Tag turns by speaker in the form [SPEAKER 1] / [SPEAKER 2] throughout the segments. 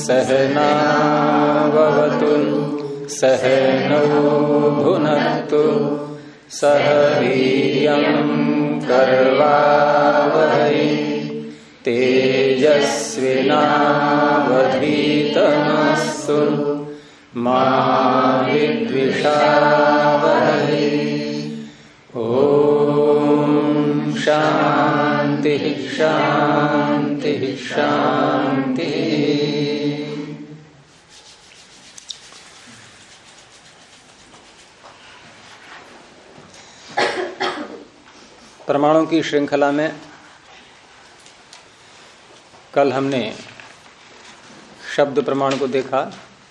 [SPEAKER 1] सहनावतु सहनौ भुनक्तु सह वीर्यं करवावहै तेजस्विनावधीतमस्तु मा विद्विषावहै। ओम शांति शांति शांति। प्रमाणों की श्रृंखला में कल हमने शब्द प्रमाण को देखा।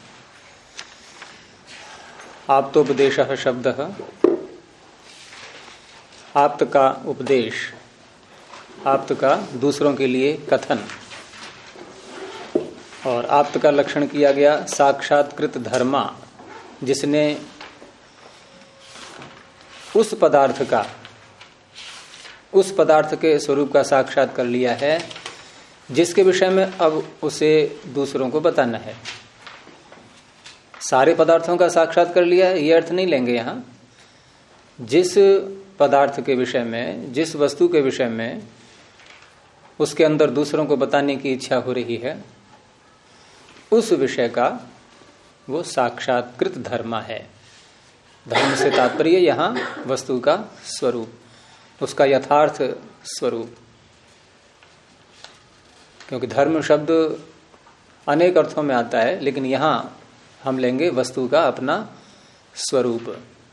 [SPEAKER 1] आप्तोपदेशः शब्दः, आप्त का उपदेश, आप्त का दूसरों के लिए कथन। और आप्त का लक्षण किया गया साक्षात्कृत धर्मा, जिसने उस पदार्थ के स्वरूप का साक्षात कर लिया है जिसके विषय में अब उसे दूसरों को बताना है। सारे पदार्थों का साक्षात कर लिया है ये अर्थ नहीं लेंगे यहां। जिस पदार्थ के विषय में, जिस वस्तु के विषय में उसके अंदर दूसरों को बताने की इच्छा हो रही है, उस विषय का वो साक्षात्कृत धर्म है। धर्म से तात्पर्य यहां वस्तु का स्वरूप, उसका यथार्थ स्वरूप। क्योंकि धर्म शब्द अनेक अर्थों में आता है, लेकिन यहां हम लेंगे वस्तु का अपना स्वरूप।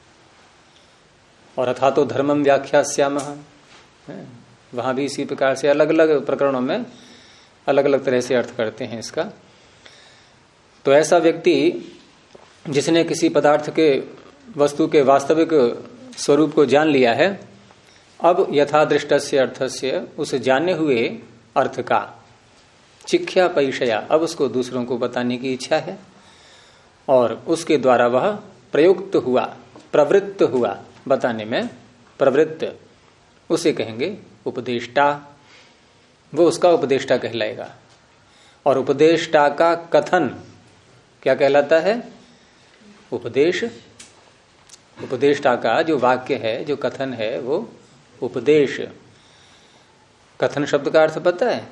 [SPEAKER 1] और अथा तो धर्मम व्याख्यास्यामः, वहां भी इसी प्रकार से अलग अलग प्रकरणों में अलग अलग तरह से अर्थ करते हैं इसका। तो ऐसा व्यक्ति जिसने किसी पदार्थ के, वस्तु के वास्तविक स्वरूप को जान लिया है, अब यथादृष्टस्य अर्थस्य, उस जाने हुए अर्थ का चिख्या पैशया, अब उसको दूसरों को बताने की इच्छा है। और उसके द्वारा वह प्रयुक्त हुआ, प्रवृत्त हुआ, बताने में प्रवृत्त, उसे कहेंगे उपदेष्टा। वो उसका उपदेष्टा कहलाएगा। और उपदेष्टा का कथन क्या कहलाता है? उपदेश। उपदेष्टा का जो वाक्य है, जो कथन है, वो उपदेश। कथन शब्द का अर्थ पता है?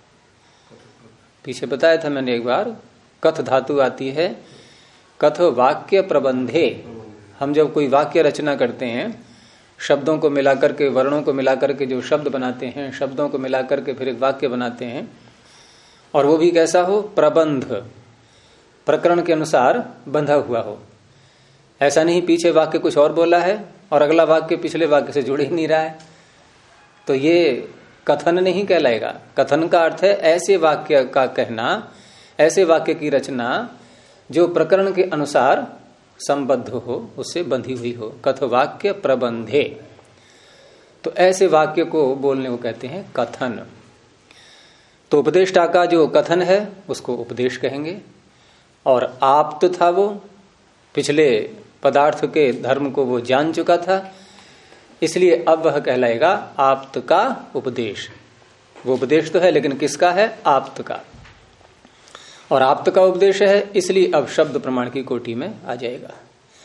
[SPEAKER 1] पीछे बताया था मैंने एक बार। कथ धातु आती है कथ वाक्य प्रबंधे। हम जब कोई वाक्य रचना करते हैं, शब्दों को मिलाकर के, वर्णों को मिलाकर के जो शब्द बनाते हैं, शब्दों को मिलाकर के फिर एक वाक्य बनाते हैं, और वो भी कैसा हो? प्रबंध, प्रकरण के अनुसार बंधा हुआ हो। ऐसा नहीं पीछे वाक्य कुछ और बोला है और अगला वाक्य पिछले वाक्य से जुड़ ही नहीं रहा है, तो ये कथन नहीं कहलाएगा। कथन का अर्थ है ऐसे वाक्य का कहना, ऐसे वाक्य की रचना जो प्रकरण के अनुसार संबद्ध हो, उससे बंधी हुई हो। कथ वाक्य प्रबंधे, तो ऐसे वाक्य को बोलने को कहते हैं कथन। तो उपदेष्टा का जो कथन है उसको उपदेश कहेंगे। और आप्त था वो, पिछले पदार्थ के धर्म को वो जान चुका था, इसलिए अब वह कहलाएगा आप्त का उपदेश। वो उपदेश तो है, लेकिन किसका है? आप्त का। और आप्त का उपदेश है, इसलिए अब शब्द प्रमाण की कोटि में आ जाएगा।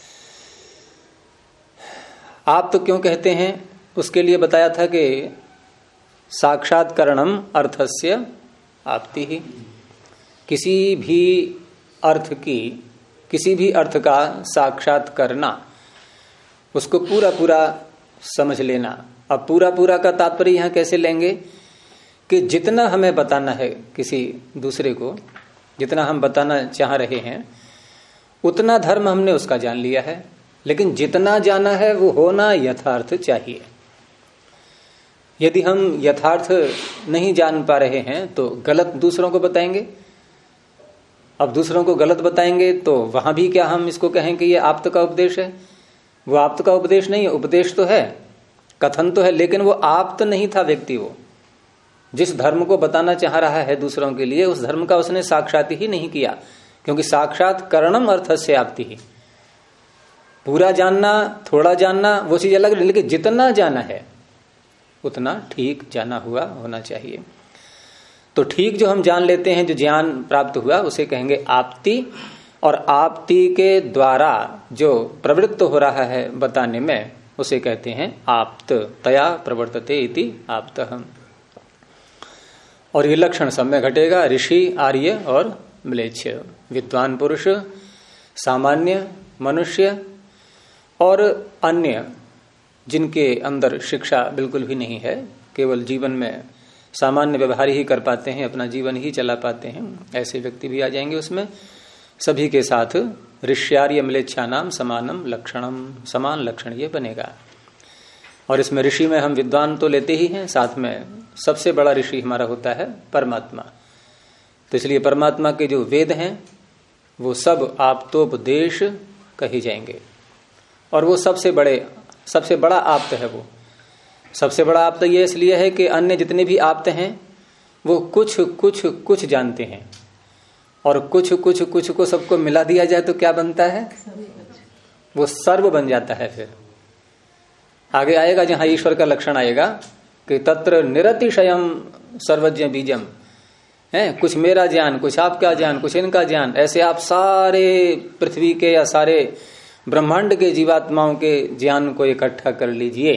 [SPEAKER 1] आप्त क्यों कहते हैं उसके लिए बताया था कि साक्षात्करणम अर्थस्य आप्ति ही। किसी भी अर्थ की, किसी भी अर्थ का साक्षात करना, उसको पूरा पूरा समझ लेना। अब पूरा पूरा का तात्पर्य यहां कैसे लेंगे कि जितना हमें बताना है किसी दूसरे को, जितना हम बताना चाह रहे हैं, उतना धर्म हमने उसका जान लिया है। लेकिन जितना जाना है वो होना यथार्थ चाहिए। यदि हम यथार्थ नहीं जान पा रहे हैं तो गलत दूसरों को बताएंगे। अब दूसरों को गलत बताएंगे तो वहां भी क्या हम इसको कहें कि ये आप्त का उपदेश है? वो आप्त का उपदेश नहीं है। उपदेश तो है, कथन तो है, लेकिन वो आप्त नहीं था व्यक्ति। वो जिस धर्म को बताना चाह रहा है दूसरों के लिए, उस धर्म का उसने साक्षात ही नहीं किया। क्योंकि साक्षात करणम अर्थस्य आप्ति ही। पूरा जानना, थोड़ा जानना वो चीज अलग, लेकिन जितना जाना है उतना ठीक जाना हुआ होना चाहिए। तो ठीक जो हम जान लेते हैं, जो ज्ञान प्राप्त हुआ उसे कहेंगे आप्ति, और आप्ति के द्वारा जो प्रवृत्त हो रहा है बताने में उसे कहते हैं आप्त। तया प्रवर्तते इति आप्तः। और ये लक्षण सब में घटेगा, ऋषि, आर्य और म्लेच्छ, विद्वान पुरुष, सामान्य मनुष्य और अन्य जिनके अंदर शिक्षा बिल्कुल भी नहीं है, केवल जीवन में सामान्य व्यवहार ही कर पाते हैं, अपना जीवन ही चला पाते हैं, ऐसे व्यक्ति भी आ जाएंगे उसमें। सभी के साथ ऋष्यार्य म्लेच्छानाम समानम लक्षणम, समान लक्षण ये बनेगा। और इसमें ऋषि में हम विद्वान तो लेते ही हैं, साथ में सबसे बड़ा ऋषि हमारा होता है परमात्मा। तो इसलिए परमात्मा के जो वेद हैं वो सब आप्तोपदेश कही जाएंगे, और वो सबसे बड़ा आप्त है। वो सबसे बड़ा आप्त ये इसलिए है कि अन्य जितने भी आप्त हैं वो कुछ जानते हैं, और कुछ को सबको मिला दिया जाए तो क्या बनता है, वो सर्व बन जाता है। फिर आगे आएगा जहां ईश्वर का लक्षण आएगा कि तत्र निरतिशयम सर्वज्ञ बीजम है, कुछ मेरा ज्ञान, कुछ आपका ज्ञान, कुछ इनका ज्ञान, ऐसे आप सारे पृथ्वी के या सारे ब्रह्मांड के जीवात्माओं के ज्ञान को इकट्ठा कर लीजिए।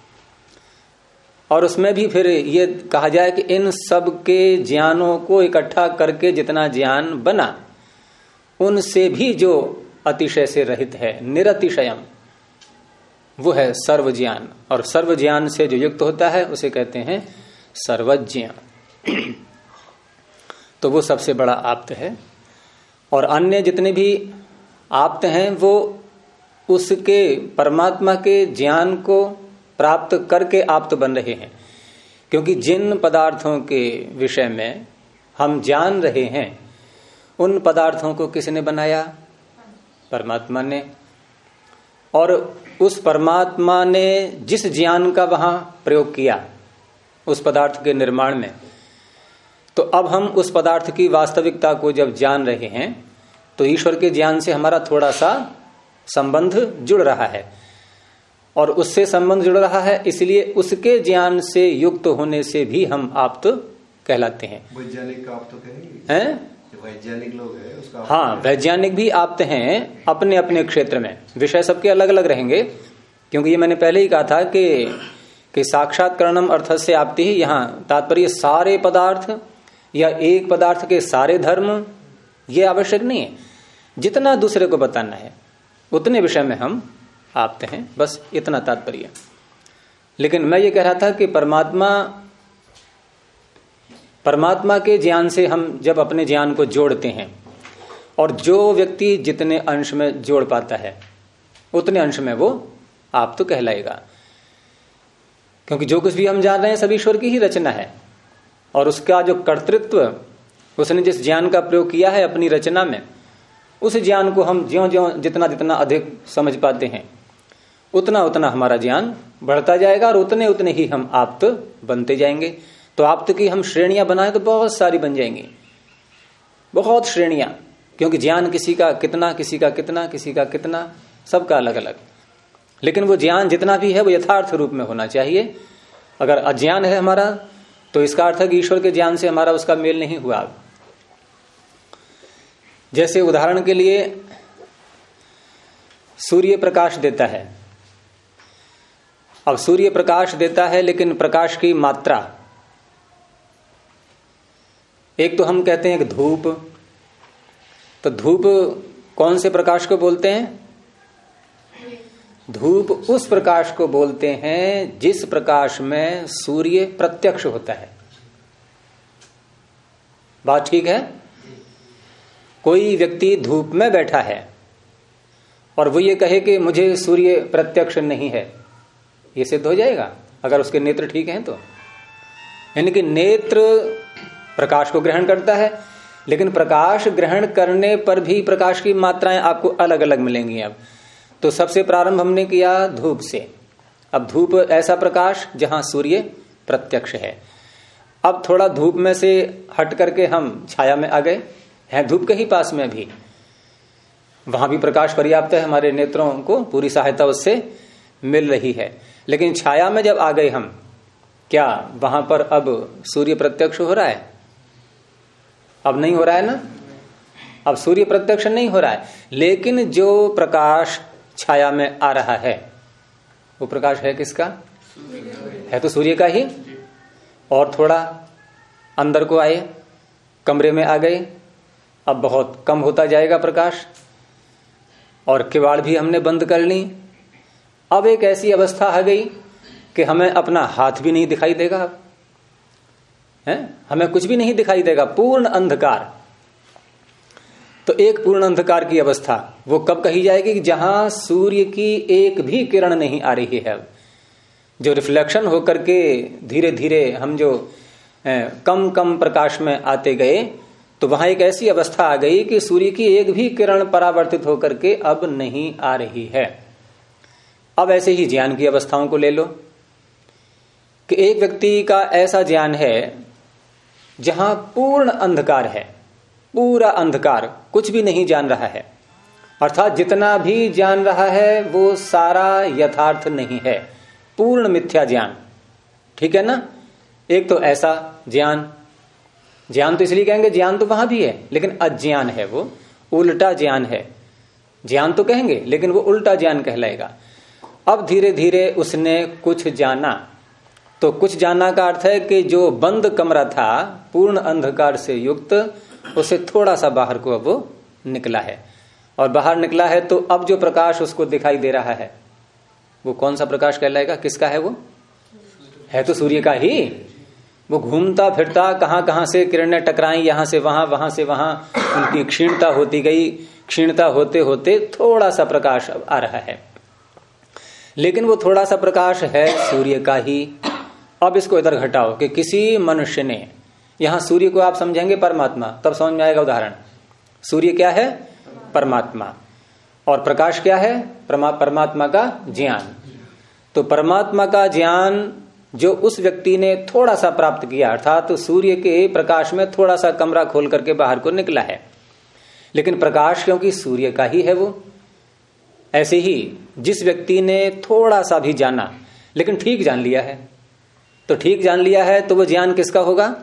[SPEAKER 1] और उसमें भी फिर ये कहा जाए कि इन सब के ज्ञानों को इकट्ठा करके जितना ज्ञान बना उनसे भी जो अतिशय से रहित है, निरतिशयम, वो है सर्व ज्ञान। और सर्व ज्ञान से जो युक्त होता है उसे कहते हैं सर्वज्ञ। तो वो सबसे बड़ा आप्त है। और अन्य जितने भी आप्त हैं वो उसके परमात्मा के ज्ञान को प्राप्त करके आप्त बन रहे हैं, क्योंकि जिन पदार्थों के विषय में हम जान रहे हैं उन पदार्थों को किसने बनाया, परमात्मा ने। और उस परमात्मा ने जिस ज्ञान का वहां प्रयोग किया उस पदार्थ के निर्माण में, तो अब हम उस पदार्थ की वास्तविकता को जब जान रहे हैं तो ईश्वर के ज्ञान से हमारा थोड़ा सा संबंध जुड़ रहा है, और उससे संबंध जुड़ रहा है इसलिए उसके ज्ञान से युक्त होने से भी हम आप्त कहलाते हैं।
[SPEAKER 2] वैज्ञानिक आप तो कहेंगे हैं? वैज्ञानिक लोग हैं उसका,
[SPEAKER 1] हाँ, वैज्ञानिक भी आप्त हैं अपने अपने क्षेत्र में। विषय सबके अलग अलग रहेंगे, क्योंकि ये मैंने पहले ही कहा था कि साक्षात्करणम अर्थस्य आप्ति ही, यहाँ तात्पर्य सारे पदार्थ या एक पदार्थ के सारे धर्म ये आवश्यक नहीं है। जितना दूसरे को बताना है उतने विषय में हम आप्त हैं, बस इतना तात्पर्य। लेकिन मैं ये कह रहा था कि परमात्मा के ज्ञान से हम जब अपने ज्ञान को जोड़ते हैं, और जो व्यक्ति जितने अंश में जोड़ पाता है उतने अंश में वो आप्त तो कहलाएगा। क्योंकि जो कुछ भी हम जान रहे हैं सब ईश्वर की ही रचना है, और उसका जो कर्तृत्व, उसने जिस ज्ञान का प्रयोग किया है अपनी रचना में, उस ज्ञान को हम ज्यों-ज्यों जितना अधिक समझ पाते हैं उतना हमारा ज्ञान बढ़ता जाएगा, और उतने ही हम आप्त बनते जाएंगे। तो आप्त की हम श्रेणियां बनाए तो बहुत सारी बन जाएंगी, बहुत श्रेणियां, क्योंकि ज्ञान किसी का कितना, किसी का कितना, किसी का कितना, सबका अलग अलग। लेकिन वो ज्ञान जितना भी है वो यथार्थ रूप में होना चाहिए। अगर अज्ञान है हमारा तो इसका अर्थ है कि ईश्वर के ज्ञान से हमारा उसका मेल नहीं हुआ। जैसे उदाहरण के लिए सूर्य प्रकाश देता है। अब सूर्य प्रकाश देता है, लेकिन प्रकाश की मात्रा, एक तो हम कहते हैं कि धूप, तो धूप कौन से प्रकाश को बोलते हैं? धूप उस प्रकाश को बोलते हैं जिस प्रकाश में सूर्य प्रत्यक्ष होता है। बात ठीक है? कोई व्यक्ति धूप में बैठा है और वो ये कहे कि मुझे सूर्य प्रत्यक्ष नहीं है, ये सिद्ध हो जाएगा अगर उसके नेत्र ठीक हैं तो। यानी कि नेत्र प्रकाश को ग्रहण करता है, लेकिन प्रकाश ग्रहण करने पर भी प्रकाश की मात्राएं आपको अलग अलग मिलेंगी। अब तो सबसे प्रारंभ हमने किया धूप से। अब धूप ऐसा प्रकाश जहां सूर्य प्रत्यक्ष है। अब थोड़ा धूप में से हट करके हम छाया में आ गए हैं, धूप के ही पास में भी, वहां भी प्रकाश पर्याप्त है, हमारे नेत्रों को पूरी सहायता उससे मिल रही है। लेकिन छाया में जब आ गए हम, क्या वहां पर अब सूर्य प्रत्यक्ष हो रहा है? अब नहीं हो रहा है ना, अब सूर्य प्रत्यक्ष नहीं हो रहा है, लेकिन जो प्रकाश छाया में आ रहा है वो प्रकाश है किसका? है तो सूर्य का ही। और थोड़ा अंदर को आए, कमरे में आ गए, अब बहुत कम होता जाएगा प्रकाश, और किवाड़ भी हमने बंद कर ली। अब एक ऐसी अवस्था आ गई कि हमें अपना हाथ भी नहीं दिखाई देगा, है, हमें कुछ भी नहीं दिखाई देगा, पूर्ण अंधकार। तो एक पूर्ण अंधकार की अवस्था वो कब कही जाएगी? कि जहां सूर्य की एक भी किरण नहीं आ रही है, जो रिफ्लेक्शन होकर के धीरे धीरे हम जो कम कम प्रकाश में आते गए, तो वहां एक ऐसी अवस्था आ गई कि सूर्य की एक भी किरण परावर्तित होकर के अब नहीं आ रही है। अब ऐसे ही ज्ञान की अवस्थाओं को ले लो कि एक व्यक्ति का ऐसा ज्ञान है जहां पूर्ण अंधकार है, पूरा अंधकार, कुछ भी नहीं जान रहा है, अर्थात जितना भी जान रहा है वो सारा यथार्थ नहीं है, पूर्ण मिथ्या ज्ञान। ठीक है ना? एक तो ऐसा ज्ञान, ज्ञान तो इसलिए कहेंगे, ज्ञान तो वहां भी है लेकिन अज्ञान है, वो उल्टा ज्ञान है। ज्ञान तो कहेंगे लेकिन वो उल्टा ज्ञान कहलाएगा। अब धीरे धीरे उसने कुछ जाना, तो कुछ जाना का अर्थ है कि जो बंद कमरा था पूर्ण अंधकार से युक्त, उसे थोड़ा सा बाहर को अब वो निकला है, और बाहर निकला है तो अब जो प्रकाश उसको दिखाई दे रहा है वो कौन सा प्रकाश कहलाएगा? किसका है वो? है तो सूर्य का ही। वो घूमता फिरता कहां कहां से किरणें टकराई, यहां से वहां, वहां से वहां, उनकी क्षीणता होती गई, क्षीणता होते होते थोड़ा सा प्रकाश अब आ रहा है, लेकिन वो थोड़ा सा प्रकाश है सूर्य का ही। अब इसको इधर घटाओ कि किसी मनुष्य ने, यहां सूर्य को आप समझेंगे परमात्मा, तब समझ में आएगा उदाहरण। सूर्य क्या है? परमात्मा। और प्रकाश क्या है? परमात्मा का ज्ञान। तो परमात्मा का ज्ञान जो उस व्यक्ति ने थोड़ा सा प्राप्त किया, अर्थात तो सूर्य के प्रकाश में थोड़ा सा कमरा खोल करके बाहर को निकला है, लेकिन प्रकाश क्योंकि सूर्य का ही है वो। ऐसे ही जिस व्यक्ति ने थोड़ा सा भी जाना लेकिन ठीक जान लिया है, तो ठीक जान लिया है तो वो ज्ञान किसका होगा?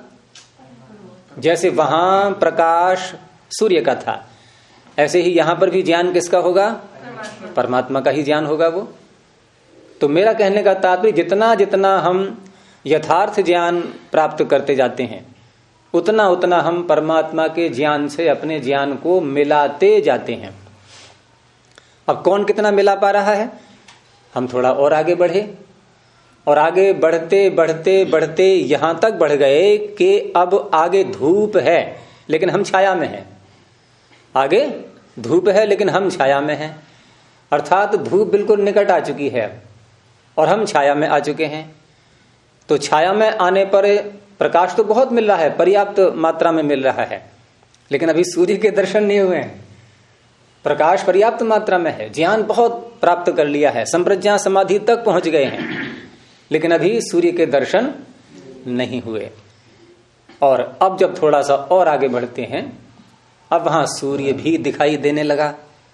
[SPEAKER 1] जैसे वहां प्रकाश सूर्य का था, ऐसे ही यहां पर भी ज्ञान किसका होगा? परमात्मा का ही ज्ञान होगा वो। तो मेरा कहने का तात्पर्य, जितना जितना हम यथार्थ ज्ञान प्राप्त करते जाते हैं उतना उतना हम परमात्मा के ज्ञान से अपने ज्ञान को मिलाते जाते हैं। अब कौन कितना मिला पा रहा है? हम थोड़ा और आगे बढ़े, और आगे बढ़ते बढ़ते बढ़ते यहां तक बढ़ गए कि अब आगे धूप है लेकिन हम छाया में हैं। आगे धूप है लेकिन हम छाया में हैं, अर्थात धूप बिल्कुल निकट आ चुकी है और हम छाया में आ चुके हैं। तो छाया में आने पर प्रकाश तो बहुत मिल रहा है, पर्याप्त मात्रा में मिल रहा है, लेकिन अभी सूर्य के दर्शन नहीं हुए हैं। प्रकाश पर्याप्त मात्रा में है, ज्ञान बहुत प्राप्त कर लिया है, संप्रज्ञा समाधि तक पहुंच गए हैं, लेकिन अभी सूर्य के दर्शन नहीं हुए। और अब जब थोड़ा सा और आगे बढ़ते हैं, अब वहां सूर्य भी दिखाई देने लगा।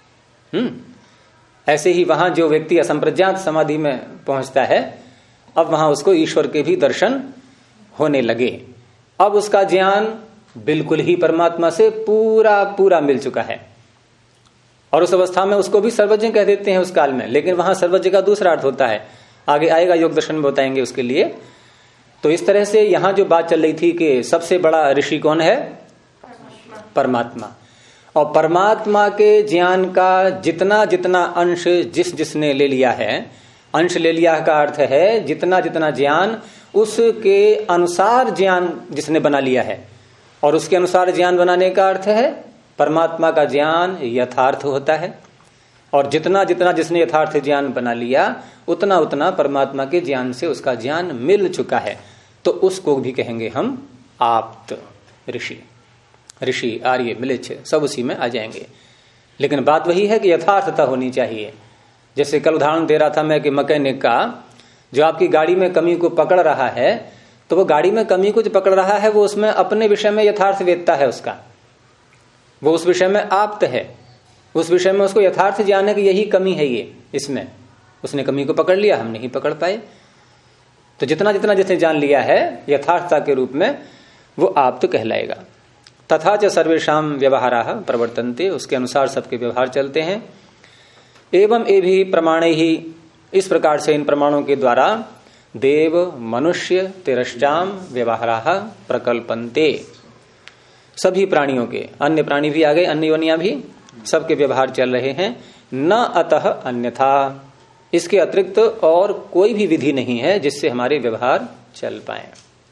[SPEAKER 1] ऐसे ही वहां जो व्यक्ति असंप्रज्ञात समाधि में पहुंचता है, अब वहां उसको ईश्वर के भी दर्शन होने लगे। अब उसका ज्ञान बिल्कुल ही परमात्मा से पूरा पूरा मिल चुका है, और उस अवस्था में उसको भी सर्वज्ञ कह देते हैं उस काल में, लेकिन वहां सर्वज्ञ का दूसरा अर्थ होता है, आगे आएगा योग दर्शन में बताएंगे उसके लिए। तो इस तरह से यहां जो बात चल रही थी कि सबसे बड़ा ऋषि कौन है? परमात्मा। और परमात्मा के ज्ञान का जितना जितना अंश जिसने ले लिया है, अंश ले लिया का अर्थ है जितना जितना ज्ञान उसके अनुसार ज्ञान जिसने बना लिया है, और उसके अनुसार ज्ञान बनाने का अर्थ है परमात्मा का ज्ञान यथार्थ होता है। और जितना जितना जिसने यथार्थ ज्ञान बना लिया उतना उतना परमात्मा के ज्ञान से उसका ज्ञान मिल चुका है, तो उसको भी कहेंगे हम आप्त ऋषि। ऋषि, आर्य, मिलिच्छ सब उसी में आ जाएंगे। लेकिन बात वही है कि यथार्थता होनी चाहिए। जैसे कल उदाहरण दे रहा था मैं कि मैकेनिक का जो आपकी गाड़ी में कमी को पकड़ रहा है, तो वो गाड़ी में कमी को जो पकड़ रहा है वो उसमें अपने विषय में यथार्थ वेदता है, उसका वो उस विषय में आप्त है, उस विषय में उसको यथार्थ ज्ञान है कि यही कमी है, ये इसमें उसने कमी को पकड़ लिया, हम नहीं पकड़ पाए। तो जितना जितना जिसने जान लिया है यथार्थता के रूप में वो आप्त कहलाएगा। तथा च सर्वेषाम व्यवहाराः प्रवर्तन्ते, उसके अनुसार सबके व्यवहार चलते हैं। एवं ये भी प्रमाणे ही, इस प्रकार से इन प्रमाणों के द्वारा देव मनुष्य तिरश्चाम व्यवहाराः प्रकल्पन्ते, सभी प्राणियों के, अन्य प्राणी भी आ गए, अन्य योनियां भी, सबके व्यवहार चल रहे हैं। न अतः अन्यथा, इसके अतिरिक्त और कोई भी विधि नहीं है जिससे हमारे व्यवहार चल पाए।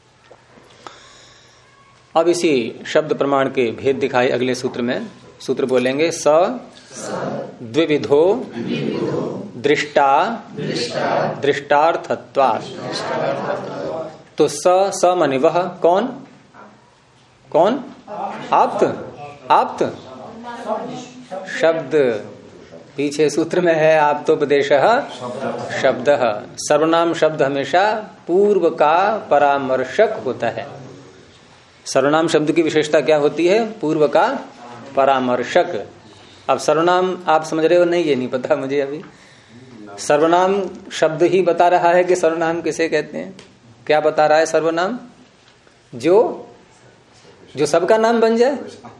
[SPEAKER 1] अब इसी शब्द प्रमाण के भेद दिखाए अगले सूत्र में। सूत्र बोलेंगे स द्विविधो दृष्टा दृष्टार्थत्वात्। तो स माने वह, कौन कौन? आप्त, आप्त शब्द, पीछे सूत्र में है आप्तोपदेशः शब्दः। सर्वनाम शब्द हमेशा पूर्व का परामर्शक होता है। सर्वनाम शब्द की विशेषता क्या होती है? पूर्व का परामर्शक। अब सर्वनाम आप समझ रहे हो नहीं, ये नहीं पता मुझे अभी। सर्वनाम शब्द ही बता रहा है कि सर्वनाम किसे कहते हैं। क्या बता रहा है सर्वनाम? जो सबका नाम बन जाए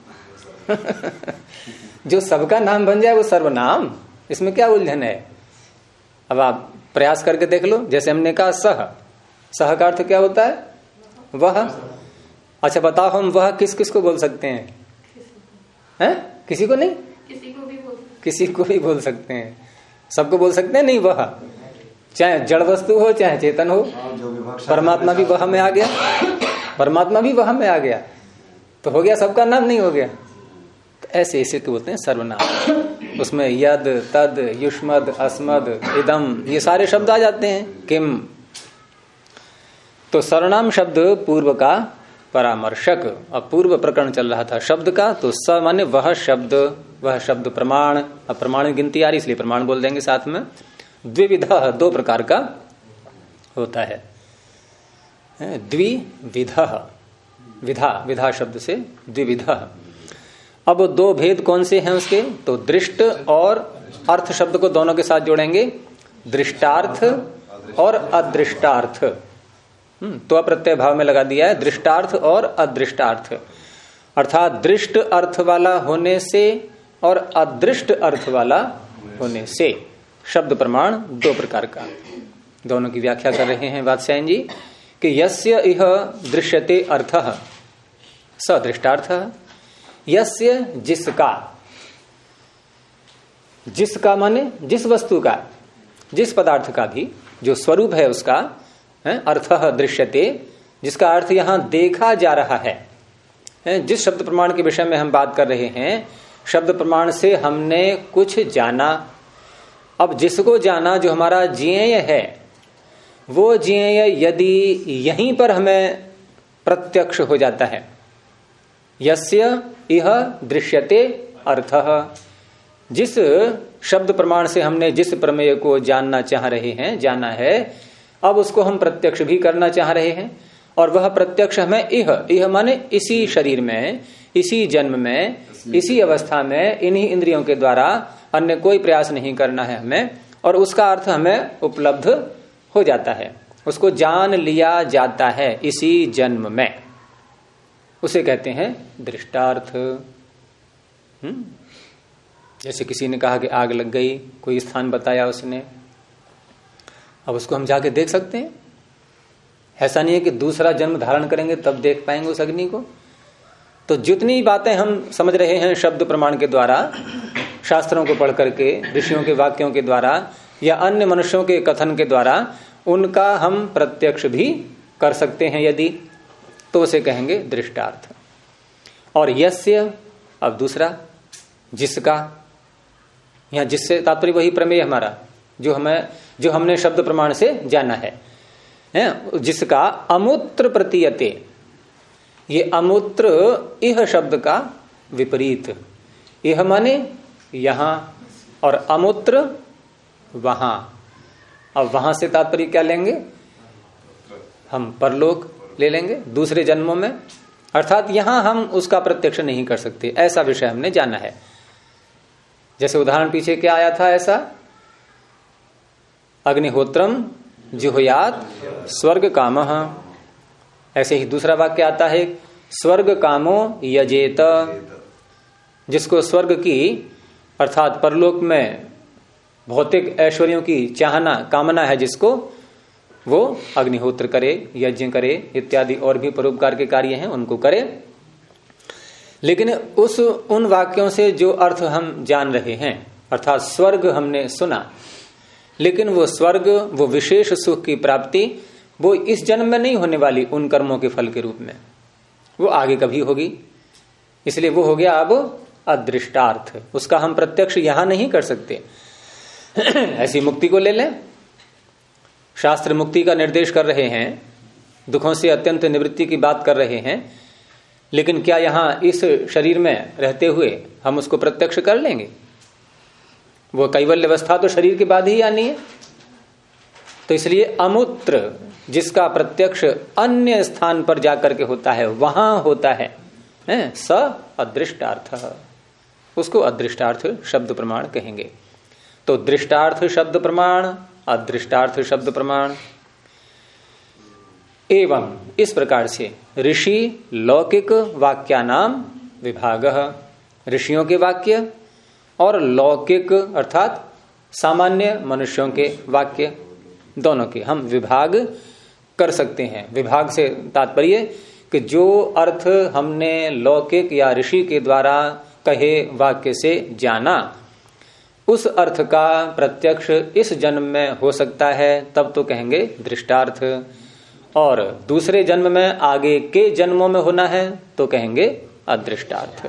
[SPEAKER 1] जो सबका नाम बन जाए वो सर्वनाम। इसमें क्या उलझन है? अब आप प्रयास करके देख लो। जैसे हमने कहा सह का अर्थ क्या होता है? वह। अच्छा बताओ, हम वह किस किस को बोल सकते हैं? किसी को नहीं? किसी को भी बोल सकते हैं। सबको बोल सकते हैं? नहीं, वह चाहे जड़ वस्तु हो चाहे चेतन हो। परमात्मा भी वह में आ गया, परमात्मा भी वह में आ गया, तो हो गया सबका नाम, नहीं हो गया? तो ऐसे इसे तो बोलते हैं सर्वनाम। उसमें यद तद युष्मद अस्मद इदम ये सारे शब्द आ जाते हैं, किम। तो सर्वनाम शब्द पूर्व का परामर्शक। अब पूर्व प्रकरण चल रहा था शब्द का, तो स माने वह शब्द, वह शब्द प्रमाण। अब प्रमाण गिनती आ रही इसलिए प्रमाण बोल देंगे साथ में। द्विविधः, दो प्रकार का होता है। द्विविधः, विधा, विधा शब्द से द्विविधः। अब दो भेद कौन से हैं उसके? तो दृष्ट और अर्थ शब्द को दोनों के साथ जोड़ेंगे, दृष्टार्थ और अदृष्टार्थ। तो अप्रत्यय भाव में लगा दिया है, दृष्टार्थ और अदृष्टार्थ। अर्थात दृष्ट अर्थ वाला होने से और अदृष्ट अर्थ वाला होने से शब्द प्रमाण दो प्रकार का। दोनों की व्याख्या कर रहे हैं वात्स्यायन जी कि यस्य इह दृश्यते अर्थः स दृष्टार्थः। यस्य, जिसका, जिसका माने जिस वस्तु का, जिस पदार्थ का भी जो स्वरूप है उसका, अर्थः दृश्यते, जिसका अर्थ यहां देखा जा रहा है। जिस शब्द प्रमाण के विषय में हम बात कर रहे हैं, शब्द प्रमाण से हमने कुछ जाना। अब जिसको जाना, जो हमारा ज्ञेय है, वो ज्ञेय यदि यहीं पर हमें प्रत्यक्ष हो जाता है, यस्य इह दृश्यते अर्थः, जिस शब्द प्रमाण से हमने जिस प्रमेय को जानना चाह रहे हैं, जाना है, अब उसको हम प्रत्यक्ष भी करना चाह रहे हैं। और वह प्रत्यक्ष हमें इह माने इसी शरीर में, इसी जन्म में, इसी अवस्था में, इन्हीं इंद्रियों के द्वारा, अन्य कोई प्रयास नहीं करना है हमें, और उसका अर्थ हमें उपलब्ध हो जाता है, उसको जान लिया जाता है इसी जन्म में। उसे कहते हैं दृष्टार्थ। जैसे किसी ने कहा कि आग लग गई, कोई स्थान बताया उसने, अब उसको हम जाके देख सकते हैं। ऐसा नहीं है कि दूसरा जन्म धारण करेंगे तब देख पाएंगे उस अग्नि को। तो जितनी बातें हम समझ रहे हैं शब्द प्रमाण के द्वारा, शास्त्रों को पढ़ करके, ऋषियों के वाक्यों के द्वारा या अन्य मनुष्यों के कथन के द्वारा, उनका हम प्रत्यक्ष भी कर सकते हैं यदि, तो उसे कहेंगे दृष्टार्थ। और यस्य, अब दूसरा, जिसका, यहां जिससे तात्पर्य वही प्रमेय हमारा जो हमने शब्द प्रमाण से जाना है, जिसका अमूत्र प्रतीयते। ये अमूत्र इह शब्द का विपरीत, इह माने यहां और अमूत्र वहां। अब वहां से तात्पर्य क्या लेंगे? हम परलोक ले लेंगे, दूसरे जन्मों में। अर्थात यहां हम उसका प्रत्यक्ष नहीं कर सकते, ऐसा विषय हमने जाना है। जैसे उदाहरण पीछे क्या आया था ऐसा, अग्निहोत्रम जुहुयात स्वर्ग कामः। ऐसे ही दूसरा वाक्य आता है स्वर्ग कामो यजेत, जिसको स्वर्ग की अर्थात परलोक में भौतिक ऐश्वर्यों की चाहना कामना है जिसको, वो अग्निहोत्र करे, यज्ञ करे इत्यादि और भी परोपकार के कार्य हैं उनको करे। लेकिन उन वाक्यों से जो अर्थ हम जान रहे हैं, अर्थात स्वर्ग हमने सुना, लेकिन वो स्वर्ग, वो विशेष सुख की प्राप्ति, वो इस जन्म में नहीं होने वाली उन कर्मों के फल के रूप में, वो आगे कभी होगी। इसलिए वो हो गया अब अदृष्टार्थ, उसका हम प्रत्यक्ष यहां नहीं कर सकते। ऐसी मुक्ति को ले लें, शास्त्र मुक्ति का निर्देश कर रहे हैं, दुखों से अत्यंत निवृत्ति की बात कर रहे हैं, लेकिन क्या यहां इस शरीर में रहते हुए हम उसको प्रत्यक्ष कर लेंगे? वो कैवल्य अवस्था तो शरीर के बाद ही आनी है। तो इसलिए अमूत्र, जिसका प्रत्यक्ष अन्य स्थान पर जाकर के होता है, वहां होता है, स अदृष्टार्थ, उसको अदृष्टार्थ शब्द प्रमाण कहेंगे। तो दृष्टार्थ शब्द प्रमाण, अदृष्टार्थ शब्द प्रमाण। एवं इस प्रकार से ऋषि लौकिक वाक्यानाम विभाग, ऋषियों के वाक्य और लौकिक अर्थात सामान्य मनुष्यों के वाक्य, दोनों के हम विभाग कर सकते हैं। विभाग से तात्पर्य कि जो अर्थ हमने लौकिक या ऋषि के द्वारा कहे वाक्य से जाना, उस अर्थ का प्रत्यक्ष इस जन्म में हो सकता है, तब तो कहेंगे दृष्टार्थ, और दूसरे जन्म में आगे के जन्मों में होना है तो कहेंगे अदृष्टार्थ।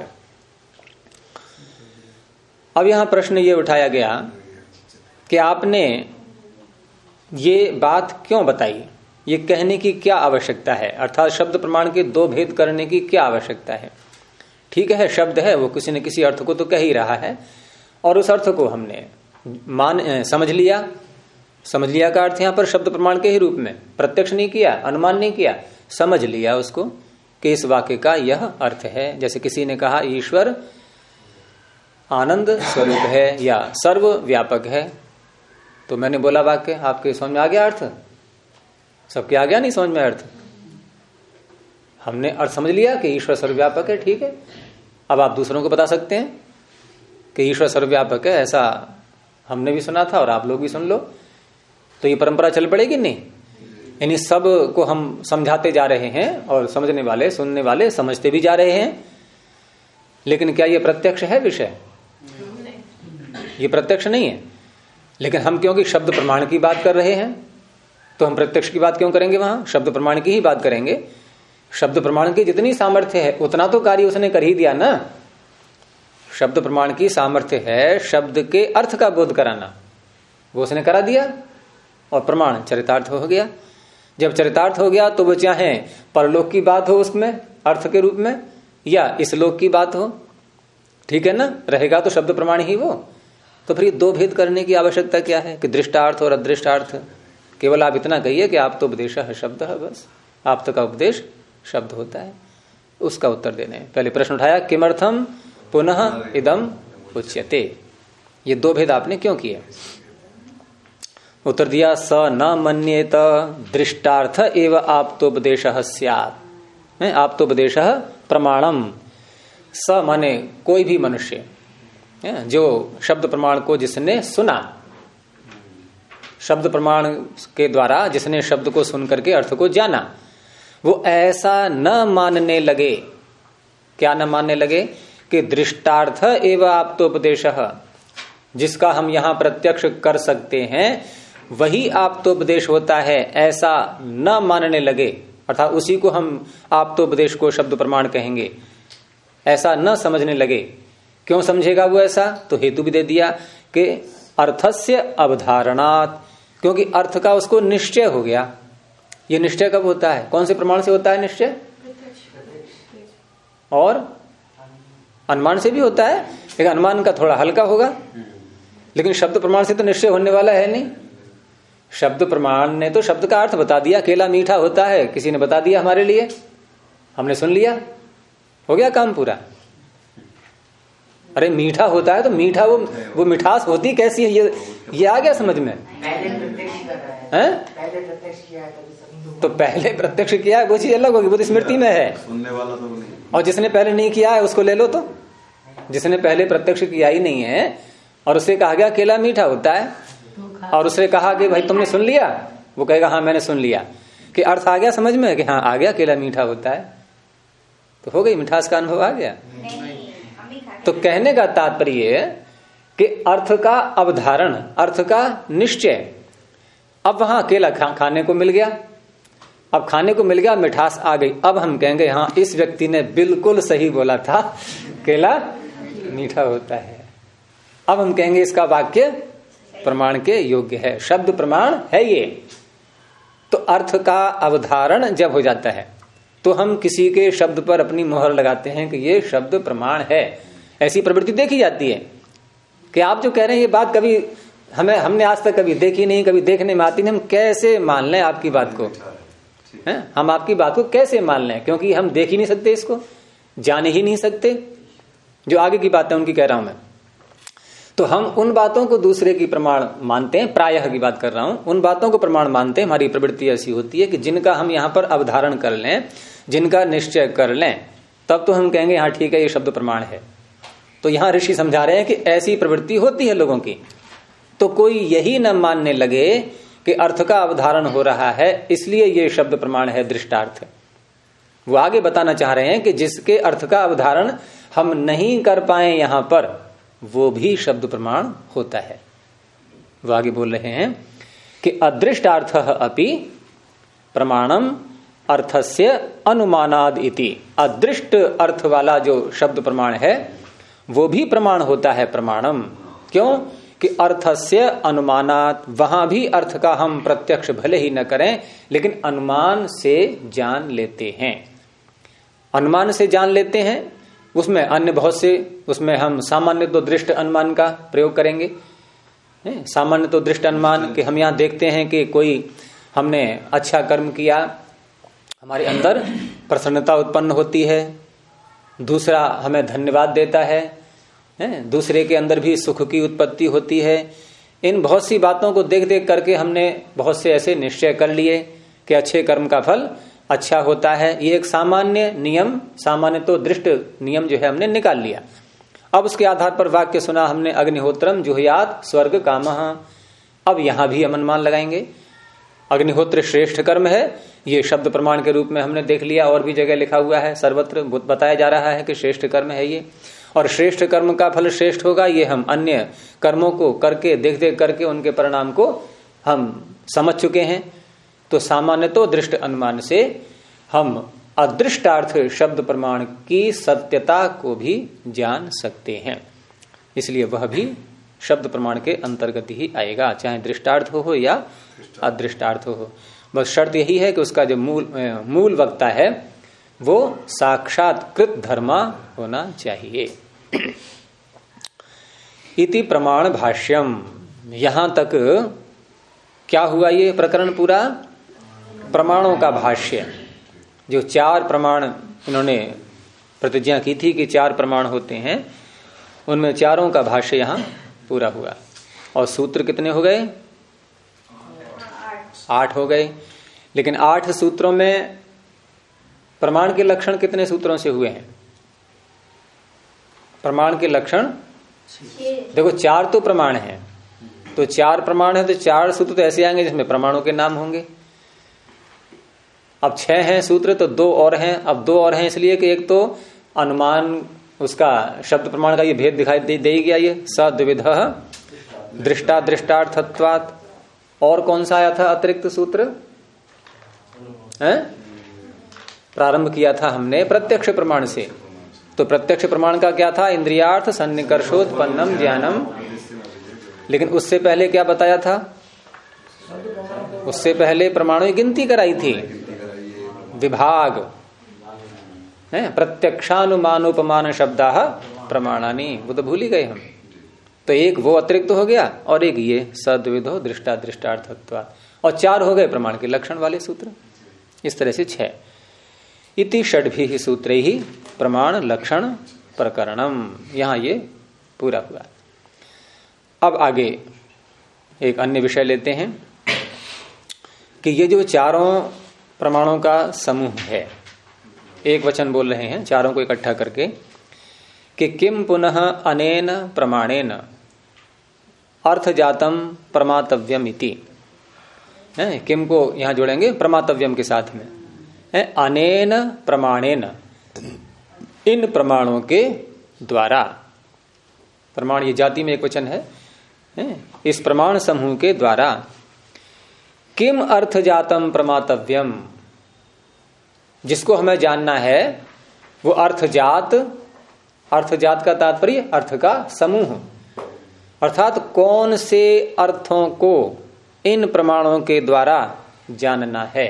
[SPEAKER 1] अब यहां प्रश्न ये उठाया गया कि आपने ये बात क्यों बताई, ये कहने की क्या आवश्यकता है, अर्थात शब्द प्रमाण के दो भेद करने की क्या आवश्यकता है। ठीक है, शब्द है वो किसी न किसी अर्थ को तो कह ही रहा है, और उस अर्थ को हमने समझ लिया। समझ लिया का अर्थ यहां पर शब्द प्रमाण के ही रूप में, प्रत्यक्ष नहीं किया, अनुमान नहीं किया, समझ लिया उसको कि इस वाक्य का यह अर्थ है। जैसे किसी ने कहा ईश्वर आनंद स्वरूप है या सर्व व्यापक है, तो मैंने बोला वाक्य, आपके समझ में आ गया अर्थ? सबके आ गया नहीं समझ में अर्थ? हमने अर्थ समझ लिया कि ईश्वर सर्वव्यापक है, ठीक है। अब आप दूसरों को बता सकते हैं कि ईश्वर सर्वव्यापक है, ऐसा हमने भी सुना था और आप लोग भी सुन लो, तो ये परंपरा चल पड़ेगी नहीं? यानी सब को हम समझाते जा रहे हैं और समझने वाले सुनने वाले समझते भी जा रहे हैं, लेकिन क्या ये प्रत्यक्ष है विषय? ये प्रत्यक्ष नहीं है। लेकिन हम क्योंकि शब्द प्रमाण की बात कर रहे हैं, तो हम प्रत्यक्ष की बात क्यों करेंगे? वहां शब्द प्रमाण की ही बात करेंगे। शब्द प्रमाण की जितनी सामर्थ्य है उतना तो कार्य उसने कर ही दिया ना। शब्द प्रमाण की सामर्थ्य है शब्द के अर्थ का बोध कराना, वो उसने करा दिया, और प्रमाण चरितार्थ हो गया। जब चरितार्थ हो गया तो वो चाहे परलोक की बात हो उसमें अर्थ के रूप में, या इस लोक की बात हो, ठीक है ना, रहेगा तो शब्द प्रमाण ही वो। तो फिर दो भेद करने की आवश्यकता क्या है कि दृष्टार्थ और अदृष्टार्थ? केवल आप इतना कहिए कि आप तो उपदेश है शब्द है, बस आप तो का उपदेश शब्द होता है। उसका उत्तर देने पहले प्रश्न उठाया किमर्थम पुनः इदम उच्यते, ये दो भेद आपने क्यों किए? उत्तर दिया स न मन्येत दृष्टार्थ एव आप्तोपदेशः स्यात्। आप्तोपदेशः प्रमाणम। स माने कोई भी मनुष्य जो शब्द प्रमाण को जिसने सुना, शब्द प्रमाण के द्वारा जिसने शब्द को सुन करके अर्थ को जाना, वो ऐसा न मानने लगे। क्या न मानने लगे? कि दृष्टार्थ एवं आप्तोपदेशः, जिसका हम यहां प्रत्यक्ष कर सकते हैं वही आप्तोपदेश होता है, ऐसा न मानने लगे। अर्थात उसी को हम आप्तोपदेश को शब्द प्रमाण कहेंगे, ऐसा न समझने लगे। क्यों समझेगा वो ऐसा? तो हेतु भी दे दिया कि अर्थस्य अवधारणात्, क्योंकि अर्थ का उसको निश्चय हो गया। ये निश्चय कब होता है? कौन से प्रमाण से होता है निश्चय? और अनुमान से भी होता है, लेकिन अनुमान का थोड़ा हल्का होगा, लेकिन शब्द प्रमाण से तो निश्चय होने वाला है नहीं। शब्द प्रमाण ने तो शब्द का अर्थ बता दिया, केला मीठा होता है, किसी ने बता दिया हमारे लिए, हमने सुन लिया, हो गया काम पूरा। अरे मीठा होता है तो मीठा वो मिठास होती कैसी है, ये आ गया समझ में? तो पहले प्रत्यक्ष किया है वो चीज अलग होगी, वो तो स्मृति में है।
[SPEAKER 2] सुनने वाला तो नहीं,
[SPEAKER 1] और जिसने पहले नहीं किया है उसको ले लो। तो जिसने पहले प्रत्यक्ष किया ही नहीं है और उसे कहा गया केला मीठा होता है, और उसने कहा कि भाई तुमने सुन लिया, वो कहेगा हाँ मैंने सुन लिया, कि अर्थ आ गया समझ में कि हाँ आ गया केला मीठा होता है, तो हो गई, मिठास का अनुभव आ गया। तो कहने का तात्पर्य कि अर्थ का अवधारण, अर्थ का निश्चय, अब वहां केला खाने को मिल गया, अब खाने को मिल गया, मिठास आ गई, अब हम कहेंगे हाँ इस व्यक्ति ने बिल्कुल सही बोला था, केला मीठा होता है। अब हम कहेंगे इसका वाक्य प्रमाण के योग्य है, शब्द प्रमाण है ये। तो अर्थ का अवधारण जब हो जाता है तो हम किसी के शब्द पर अपनी मोहर लगाते हैं कि ये शब्द प्रमाण है। ऐसी प्रवृत्ति देखी जाती है कि आप जो कह रहे हैं ये बात कभी हमने आज तक कभी देखी नहीं, कभी देखने में आती नहीं, हम कैसे मान लें आपकी बात को, है? हम आपकी बात को कैसे मान लें, क्योंकि हम देख ही नहीं सकते, इसको जान ही नहीं सकते। जो आगे की बात है उनकी कह रहा हूं मैं। तो हम उन बातों को दूसरे की प्रमाण मानते हैं, प्रायः की बात कर रहा हूं, उन बातों को प्रमाण मानते हैं। हमारी प्रवृत्ति ऐसी होती है कि जिनका हम यहां पर अवधारण कर लें, जिनका निश्चय कर लें, तब तो हम कहेंगे हाँ ठीक है ये शब्द प्रमाण है। तो यहां ऋषि समझा रहे हैं कि ऐसी प्रवृत्ति होती है लोगों की। तो कोई यही न मानने लगे कि अर्थ का अवधारण हो रहा है इसलिए ये शब्द प्रमाण है, दृष्टार्थ। वो आगे बताना चाह रहे हैं कि जिसके अर्थ का अवधारण हम नहीं कर पाए यहां पर, वो भी शब्द प्रमाण होता है। वो आगे बोल रहे हैं कि अदृष्टार्थ अपि प्रमाणम अर्थस्य अनुमानाद इति। अदृष्ट अर्थ वाला जो शब्द प्रमाण है वो भी प्रमाण होता है, प्रमाणम। क्यों कि अर्थस्य अनुमानात, वहां भी अर्थ का हम प्रत्यक्ष भले ही न करें लेकिन अनुमान से जान लेते हैं। अनुमान से जान लेते हैं, उसमें अन्य बहुत से, उसमें हम सामान्य तो दृष्ट अनुमान का प्रयोग करेंगे। सामान्य तो दृष्ट अनुमान कि हम यहां देखते हैं कि कोई हमने अच्छा कर्म किया, हमारे अंदर प्रसन्नता उत्पन्न होती है, दूसरा हमें धन्यवाद देता है, दूसरे के अंदर भी सुख की उत्पत्ति होती है। इन बहुत सी बातों को देख देख करके हमने बहुत से ऐसे निश्चय कर लिए कि अच्छे कर्म का फल अच्छा होता है। ये एक सामान्य नियम, सामान्य तो दृष्ट नियम जो है हमने निकाल लिया। अब उसके आधार पर वाक्य सुना हमने, अग्निहोत्रम जुहुयात स्वर्ग कामः। अब यहां भी हम अनुमान लगाएंगे, अग्निहोत्र श्रेष्ठ कर्म है, ये शब्द प्रमाण के रूप में हमने देख लिया। और भी जगह लिखा हुआ है, सर्वत्र बताया जा रहा है कि श्रेष्ठ कर्म है ये, और श्रेष्ठ कर्म का फल श्रेष्ठ होगा। ये हम अन्य कर्मों को करके देख देख करके उनके परिणाम को हम समझ चुके हैं। तो सामान्य तो दृष्ट अनुमान से हम अदृष्टार्थ शब्द प्रमाण की सत्यता को भी जान सकते हैं, इसलिए वह भी शब्द प्रमाण के अंतर्गत ही आएगा, चाहे दृष्टार्थ हो या अदृष्टार्थ हो। बस शर्त यही है कि उसका जो मूल वक्ता है वो साक्षात्कृत धर्मा होना चाहिए। इति प्रमाण भाष्यम। यहां तक क्या हुआ, ये प्रकरण पूरा प्रमाणों का भाष्य। जो 4 प्रमाण इन्होंने प्रतिज्ञा की थी कि 4 प्रमाण होते हैं, उनमें 4 का भाष्य यहां पूरा हुआ। और सूत्र कितने हो गए? 8 हो गए। लेकिन 8 सूत्रों में प्रमाण के लक्षण कितने सूत्रों से हुए हैं? प्रमाण के लक्षण देखो 4 तो प्रमाण हैं, तो 4 प्रमाण है तो 4 सूत्र तो ऐसे आएंगे जिसमें प्रमाणों के नाम होंगे। अब 6 हैं सूत्र तो 2 और हैं। अब 2 और हैं इसलिए कि एक तो अनुमान, उसका शब्द प्रमाण का ये भेद दिखाई दे ही गया, ये सद्विधः दृष्टा दृष्टार्थत्वात्। और कौन सा आया था अतिरिक्त सूत्र? प्रारंभ किया था हमने प्रत्यक्ष प्रमाण से। तो प्रत्यक्ष प्रमाण का क्या था? इंद्रियार्थ सन्निकर्षोत्पन्नम ज्ञानम। लेकिन उससे पहले क्या बताया था? उससे पहले प्रमाणों की गिनती कराई थी, विभाग है, प्रत्यक्षानुमानोपमान शब्दाः प्रमाणानि, वो तो भूल ही गए हम। तो एक वो अतिरिक्त हो गया और एक ये सद्विधो दृष्टा दृष्टार्थत्वात्, और 4 हो गए प्रमाण के लक्षण वाले सूत्र। इस तरह से 6। इति षड्भिः सूत्रैः प्रमाण लक्षण प्रकरणम। यहां ये पूरा हुआ। अब आगे एक अन्य विषय लेते हैं कि ये जो 4 प्रमाणों का समूह है। एक वचन बोल रहे हैं चारों को इकट्ठा करके कि किम पुनः अनेन प्रमाणेन अर्थजातम प्रमातव्यम इति। किम को यहां जोड़ेंगे प्रमातव्यम के साथ में। अनेन प्रमाणेन, इन प्रमाणों के द्वारा। प्रमाण ये जाति में एक वचन है। इस प्रमाण समूह के द्वारा किम अर्थजातम प्रमातव्यम, जिसको हमें जानना है वो अर्थजात। अर्थजात का तात्पर्य अर्थ का समूह, अर्थात कौन से अर्थों को इन प्रमाणों के द्वारा जानना है।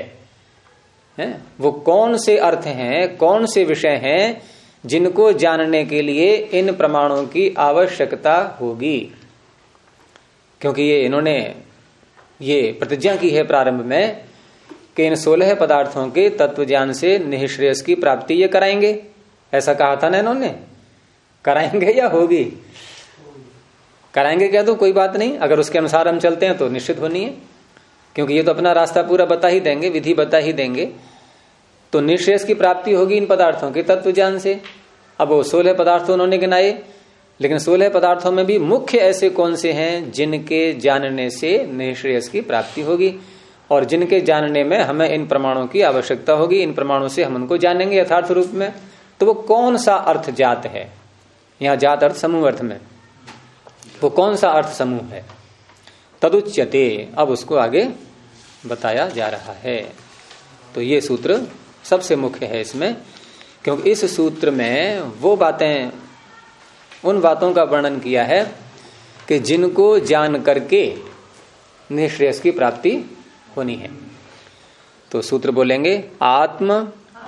[SPEAKER 1] वो कौन से अर्थ हैं, कौन से विषय हैं जिनको जानने के लिए इन प्रमाणों की आवश्यकता होगी। क्योंकि ये इन्होंने ये प्रतिज्ञा की है प्रारंभ में कि इन 16 पदार्थों के तत्व ज्ञान से निःश्रेयस की प्राप्ति ये कराएंगे। ऐसा कहा था ना इन्होंने, कराएंगे या होगी? कराएंगे क्या तो कोई बात नहीं, अगर उसके अनुसार हम चलते हैं तो निश्चित होनी है, क्योंकि ये तो अपना रास्ता पूरा बता ही देंगे, विधि बता ही देंगे। तो निःश्रेयस की प्राप्ति होगी इन पदार्थों के तत्व ज्ञान से। अब वो 16 पदार्थ उन्होंने गिनाए, लेकिन 16 पदार्थों में भी मुख्य ऐसे कौन से हैं जिनके जानने से निःश्रेयस की प्राप्ति होगी और जिनके जानने में हमें इन प्रमाणों की आवश्यकता होगी। इन प्रमाणों से हम उनको जानेंगे यथार्थ रूप में। तो वो कौन सा अर्थ जात है, यहाँ जात अर्थ समूह अर्थ में वो कौन सा अर्थ समूह है? तदुच्यते, अब उसको आगे बताया जा रहा है। तो ये सूत्र सबसे मुख्य है इसमें, क्योंकि इस सूत्र में वो बातें, उन बातों का वर्णन किया है कि जिनको जान करके निःश्रेयस की प्राप्ति होनी है। तो सूत्र बोलेंगे आत्म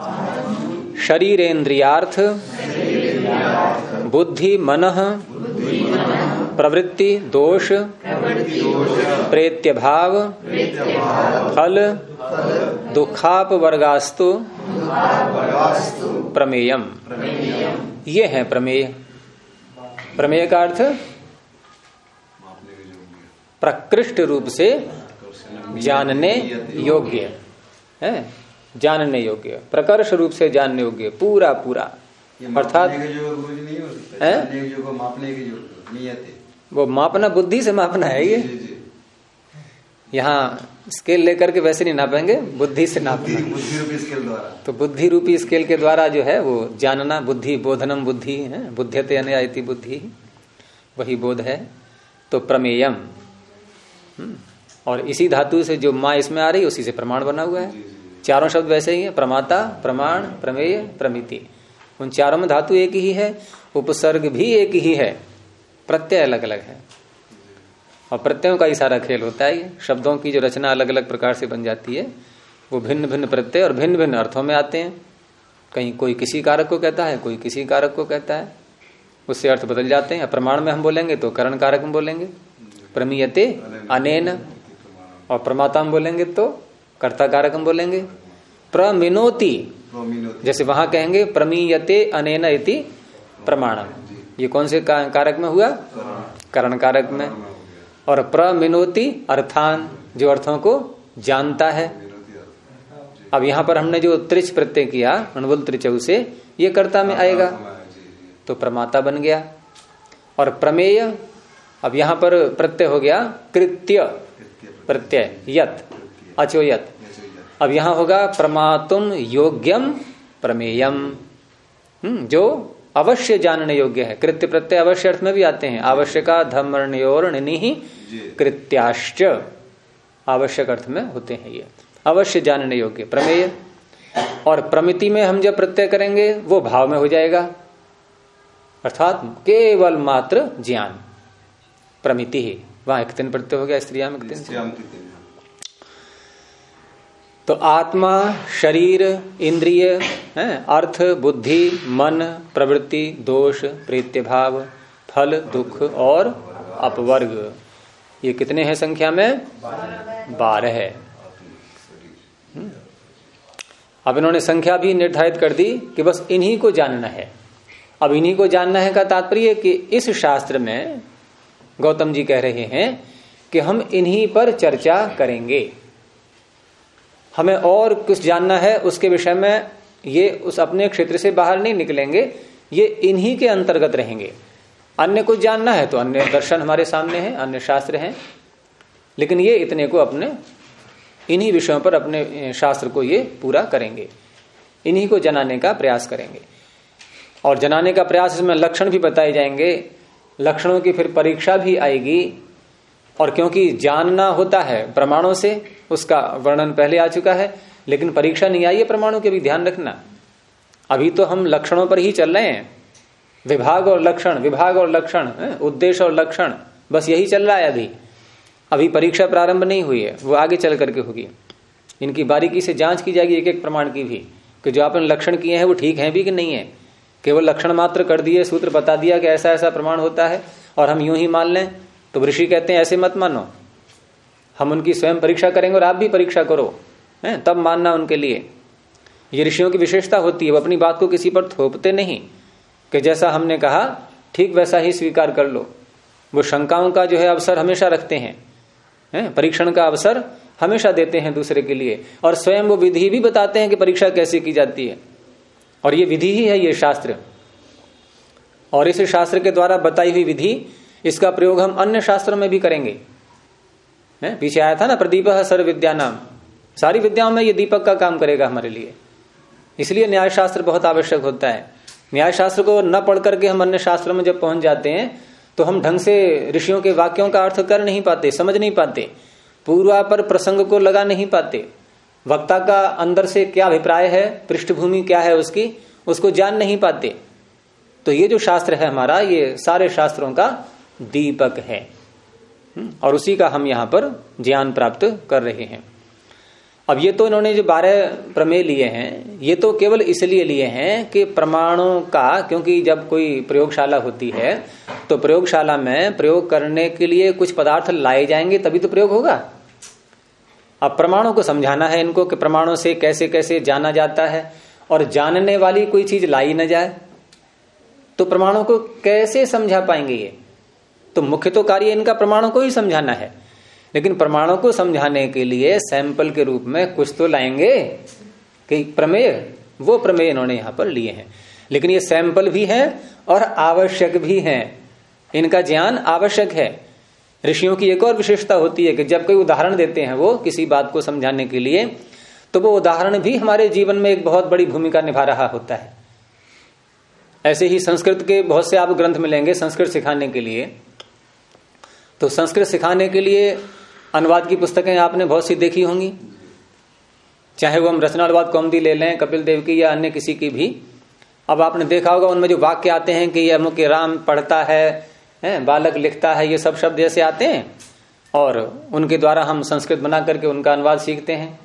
[SPEAKER 1] शरीरेन्द्रियार्थ बुद्धि मनः प्रवृत्ति दोष प्रेत्य भाव फल दुखापवर्गास्तु प्रमेयम। ये है प्रमेय। प्रमेय का अर्थ प्रकृष्ट रूप से जानने योग्य है, जानने योग्य, प्रकर्ष रूप से जानने योग्य, पूरा पूरा। अर्थात वो मापना बुद्धि से मापना है। ये यहाँ स्केल लेकर के वैसे नहीं नापेंगे, बुद्धि से नापना।
[SPEAKER 2] बुद्धि रूपी स्केल द्वारा,
[SPEAKER 1] तो बुद्धि रूपी स्केल के द्वारा जो है वो जानना, बुद्धि बोधनम बुद्धि है, बुद्ध्यते अनयाति बुद्धि, वही बोध है। तो प्रमेयम, और इसी धातु से जो माँ इसमें आ रही उसी से प्रमाण बना हुआ है। चारों शब्द वैसे ही है, प्रमाता, प्रमाण, प्रमेय, प्रमिति। उन चारों में धातु एक ही है, उपसर्ग भी एक ही है, प्रत्यय अलग अलग है। और प्रत्ययों का ही सारा खेल होता है। शब्दों की जो रचना अलग अलग प्रकार से बन जाती है वो भिन्न भिन्न प्रत्यय और भिन्न भिन्न अर्थों में आते हैं। कहीं कोई किसी कारक को कहता है, कोई किसी कारक को कहता है, उससे अर्थ बदल जाते हैं। प्रमाण में हम बोलेंगे तो करण कारक में बोलेंगे, प्रमीयते अनेन, और प्रमाता में बोलेंगे तो कर्ता कारक में बोलेंगे। प्रमिनोति, जैसे वहां कहेंगे प्रमीयते अनेन इति प्रमाणम, ये कौन से कारक में हुआ? करण कारक में। और प्रमिनोति अर्थान, जो अर्थों को जानता है। अब यहां पर हमने जो त्रिच प्रत्यय किया अनुबल त्रिचौ से, ये कर्ता में आएगा तो प्रमाता बन गया। और प्रमेय, अब यहां पर प्रत्यय हो गया कृत्य प्रत्यय, यत अचो यत। अब यहां होगा प्रमातुम योग्यम प्रमेयम, जो अवश्य जानने योग्य है। कृत्य प्रत्यय अवश्य अर्थ में भी आते हैं, आवश्यका धर्मण्योर निहि कृत्याश्च, आवश्यक अर्थ में होते हैं ये, अवश्य जानने योग्य प्रमेय। और प्रमिति में हम जब प्रत्यय करेंगे वो भाव में हो जाएगा, अर्थात केवल मात्र ज्ञान, प्रमिति ही। वहां एक दिन प्रत्यय हो गया, स्त्रियां में दिन। तो आत्मा, शरीर, इंद्रिय, अर्थ, बुद्धि, मन, प्रवृत्ति, दोष, प्रेत्य भाव, फल, दुख और अपवर्ग, ये कितने हैं संख्या में? 12 है। अब इन्होंने संख्या भी निर्धारित कर दी कि बस इन्हीं को जानना है। अब इन्हीं को जानना है का तात्पर्य कि इस शास्त्र में गौतम जी कह रहे हैं कि हम इन्हीं पर चर्चा करेंगे। हमें और कुछ जानना है उसके विषय में, ये उस अपने क्षेत्र से बाहर नहीं निकलेंगे, ये इन्हीं के अंतर्गत रहेंगे। अन्य कुछ जानना है तो अन्य दर्शन हमारे सामने हैं, अन्य शास्त्र हैं, लेकिन ये इतने को अपने इन्हीं विषयों पर अपने शास्त्र को ये पूरा करेंगे, इन्हीं को जनाने का प्रयास करेंगे। और जनाने का प्रयास, इसमें लक्षण भी बताए जाएंगे, लक्षणों की फिर परीक्षा भी आएगी। और क्योंकि जानना होता है प्रमाणों से, उसका वर्णन पहले आ चुका है, लेकिन परीक्षा नहीं आई है प्रमाणों के भी, ध्यान रखना। अभी तो हम लक्षणों पर ही चल रहे हैं, विभाग और लक्षण, विभाग और लक्षण, उद्देश्य और लक्षण, बस यही चल रहा है। अभी परीक्षा प्रारंभ नहीं हुई है, वो आगे चल करके होगी। इनकी बारीकी से जांच की जाएगी एक एक प्रमाण की भी, कि जो आपने लक्षण किए हैं वो ठीक है भी कि नहीं है। केवल लक्षण मात्र कर दिए, सूत्र बता दिया कि ऐसा ऐसा प्रमाण होता है और हम यूं ही मान लें, तो ऋषि कहते हैं ऐसे मत मानो, हम उनकी स्वयं परीक्षा करेंगे और आप भी परीक्षा करो, तब मानना उनके लिए। ये ऋषियों की विशेषता होती है, वो अपनी बात को किसी पर थोपते नहीं कि जैसा हमने कहा ठीक वैसा ही स्वीकार कर लो। वो शंकाओं का जो है अवसर हमेशा रखते हैं, परीक्षण का अवसर हमेशा देते हैं दूसरे के लिए, और स्वयं वो विधि भी बताते हैं कि परीक्षा कैसे की जाती है। और ये विधि ही है ये शास्त्र, और इस शास्त्र के द्वारा बताई हुई विधि, इसका प्रयोग हम अन्य शास्त्रों में भी करेंगे। पीछे आया था ना, प्रदीपः सर्व विद्या नाम, सारी विद्याओं में ये दीपक का काम करेगा हमारे लिए। इसलिए न्याय शास्त्र बहुत आवश्यक होता है। न्याय शास्त्र को न पढ़ करके हम अन्य शास्त्रों में जब पहुंच जाते हैं तो हम ढंग से ऋषियों के वाक्यों का अर्थ कर नहीं पाते, समझ नहीं पाते, पूर्वापर प्रसंग को लगा नहीं पाते, वक्ता का अंदर से क्या अभिप्राय है, पृष्ठभूमि क्या है उसकी, उसको जान नहीं पाते। तो ये जो शास्त्र है हमारा, ये सारे शास्त्रों का दीपक है, और उसी का हम यहां पर ज्ञान प्राप्त कर रहे हैं। अब ये तो इन्होंने जो 12 प्रमेय लिए हैं, ये तो केवल इसलिए लिए हैं कि प्रमाणों का, क्योंकि जब कोई प्रयोगशाला होती है तो प्रयोगशाला में प्रयोग करने के लिए कुछ पदार्थ लाए जाएंगे, तभी तो प्रयोग होगा। अब प्रमाणों को समझाना है इनको कि प्रमाणों से कैसे कैसे जाना जाता है, और जानने वाली कोई चीज लाई न जाए तो प्रमाणों को कैसे समझा पाएंगे ये। तो मुख्य तो कार्य इनका प्रमाणों को ही समझाना है, लेकिन प्रमाणों को समझाने के लिए सैंपल के रूप में कुछ तो लाएंगे कि प्रमेय, वो प्रमेय इन्होंने यहां पर लिए हैं। लेकिन ये सैंपल भी है और आवश्यक भी है, इनका ज्ञान आवश्यक है। ऋषियों की एक और विशेषता होती है कि जब कोई उदाहरण देते हैं वो किसी बात को समझाने के लिए, तो वो उदाहरण भी हमारे जीवन में एक बहुत बड़ी भूमिका निभा रहा होता है। ऐसे ही संस्कृत के बहुत से आप ग्रंथ मिलेंगे संस्कृत सिखाने के लिए। तो संस्कृत सिखाने के लिए अनुवाद की पुस्तकें आपने बहुत सी देखी होंगी, चाहे वो हम रचनानुवाद कौमुदी ले लें, कपिल देव की या अन्य किसी की भी। अब आपने देखा होगा उनमें जो वाक्य आते हैं कि ये अमुक राम पढ़ता है, बालक लिखता है, ये सब शब्द जैसे आते हैं, और उनके द्वारा हम संस्कृत बना करके उनका अनुवाद सीखते हैं।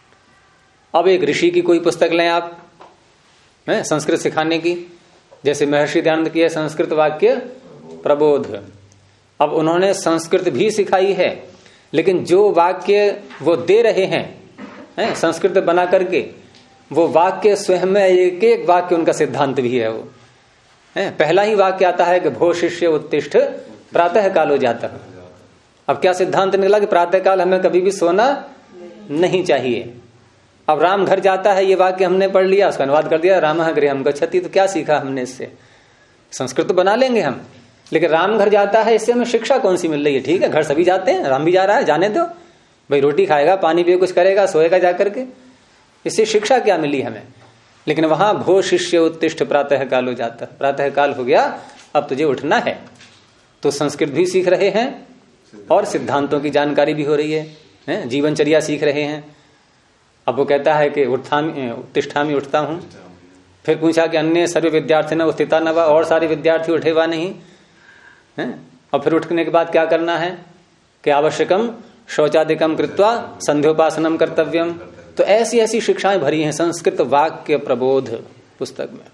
[SPEAKER 1] अब एक ऋषि की कोई पुस्तक लें आप संस्कृत सिखाने की, जैसे महर्षि दयानंद की है संस्कृत वाक्य प्रबोध। अब उन्होंने संस्कृत भी सिखाई है, लेकिन जो वाक्य वो दे रहे हैं संस्कृत बना करके, वो वाक्य स्वयं में एक एक वाक्य उनका सिद्धांत भी है। वो पहला ही वाक्य आता है कि भो शिष्य उत्तिष्ठ प्रातः काल हो जाता। अब क्या सिद्धांत निकला कि प्रातः काल हमें कभी भी सोना नहीं चाहिए। अब राम घर जाता है, ये वाक्य हमने पढ़ लिया, उसका अनुवाद कर दिया, रामः गृहं गच्छति। तो क्या सीखा हमने इससे? संस्कृत बना लेंगे हम, लेकिन राम घर जाता है, इससे हमें शिक्षा कौन सी मिल रही है? ठीक है, घर सभी जाते हैं, राम भी जा रहा है, जाने दो भाई, रोटी खाएगा, पानी पिए, कुछ करेगा, सोएगा जाकर के, इससे शिक्षा क्या मिली हमें? लेकिन वहां भो शिष्य उत्तिष्ठ प्रातः काल हो जाता, प्रातः काल हो गया, अब तुझे उठना है। तो संस्कृत भी सीख रहे हैं और सिद्धांतों की जानकारी भी हो रही है, जीवनचर्या सीख रहे हैं। अब वो कहता है कि उत्तिष्ठामि, उठता हूं। फिर पूछा कि अन्य सर्व विद्यार्थी न उत्थिता न वा, और सारे विद्यार्थी उठे हुआ नहीं है। और फिर उठने के बाद क्या करना है कि आवश्यकम शौचादिकम कृत्वा संध्योपासनम कर्तव्यम। तो ऐसी ऐसी शिक्षाएं भरी हैं संस्कृत वाक्य प्रबोध पुस्तक में।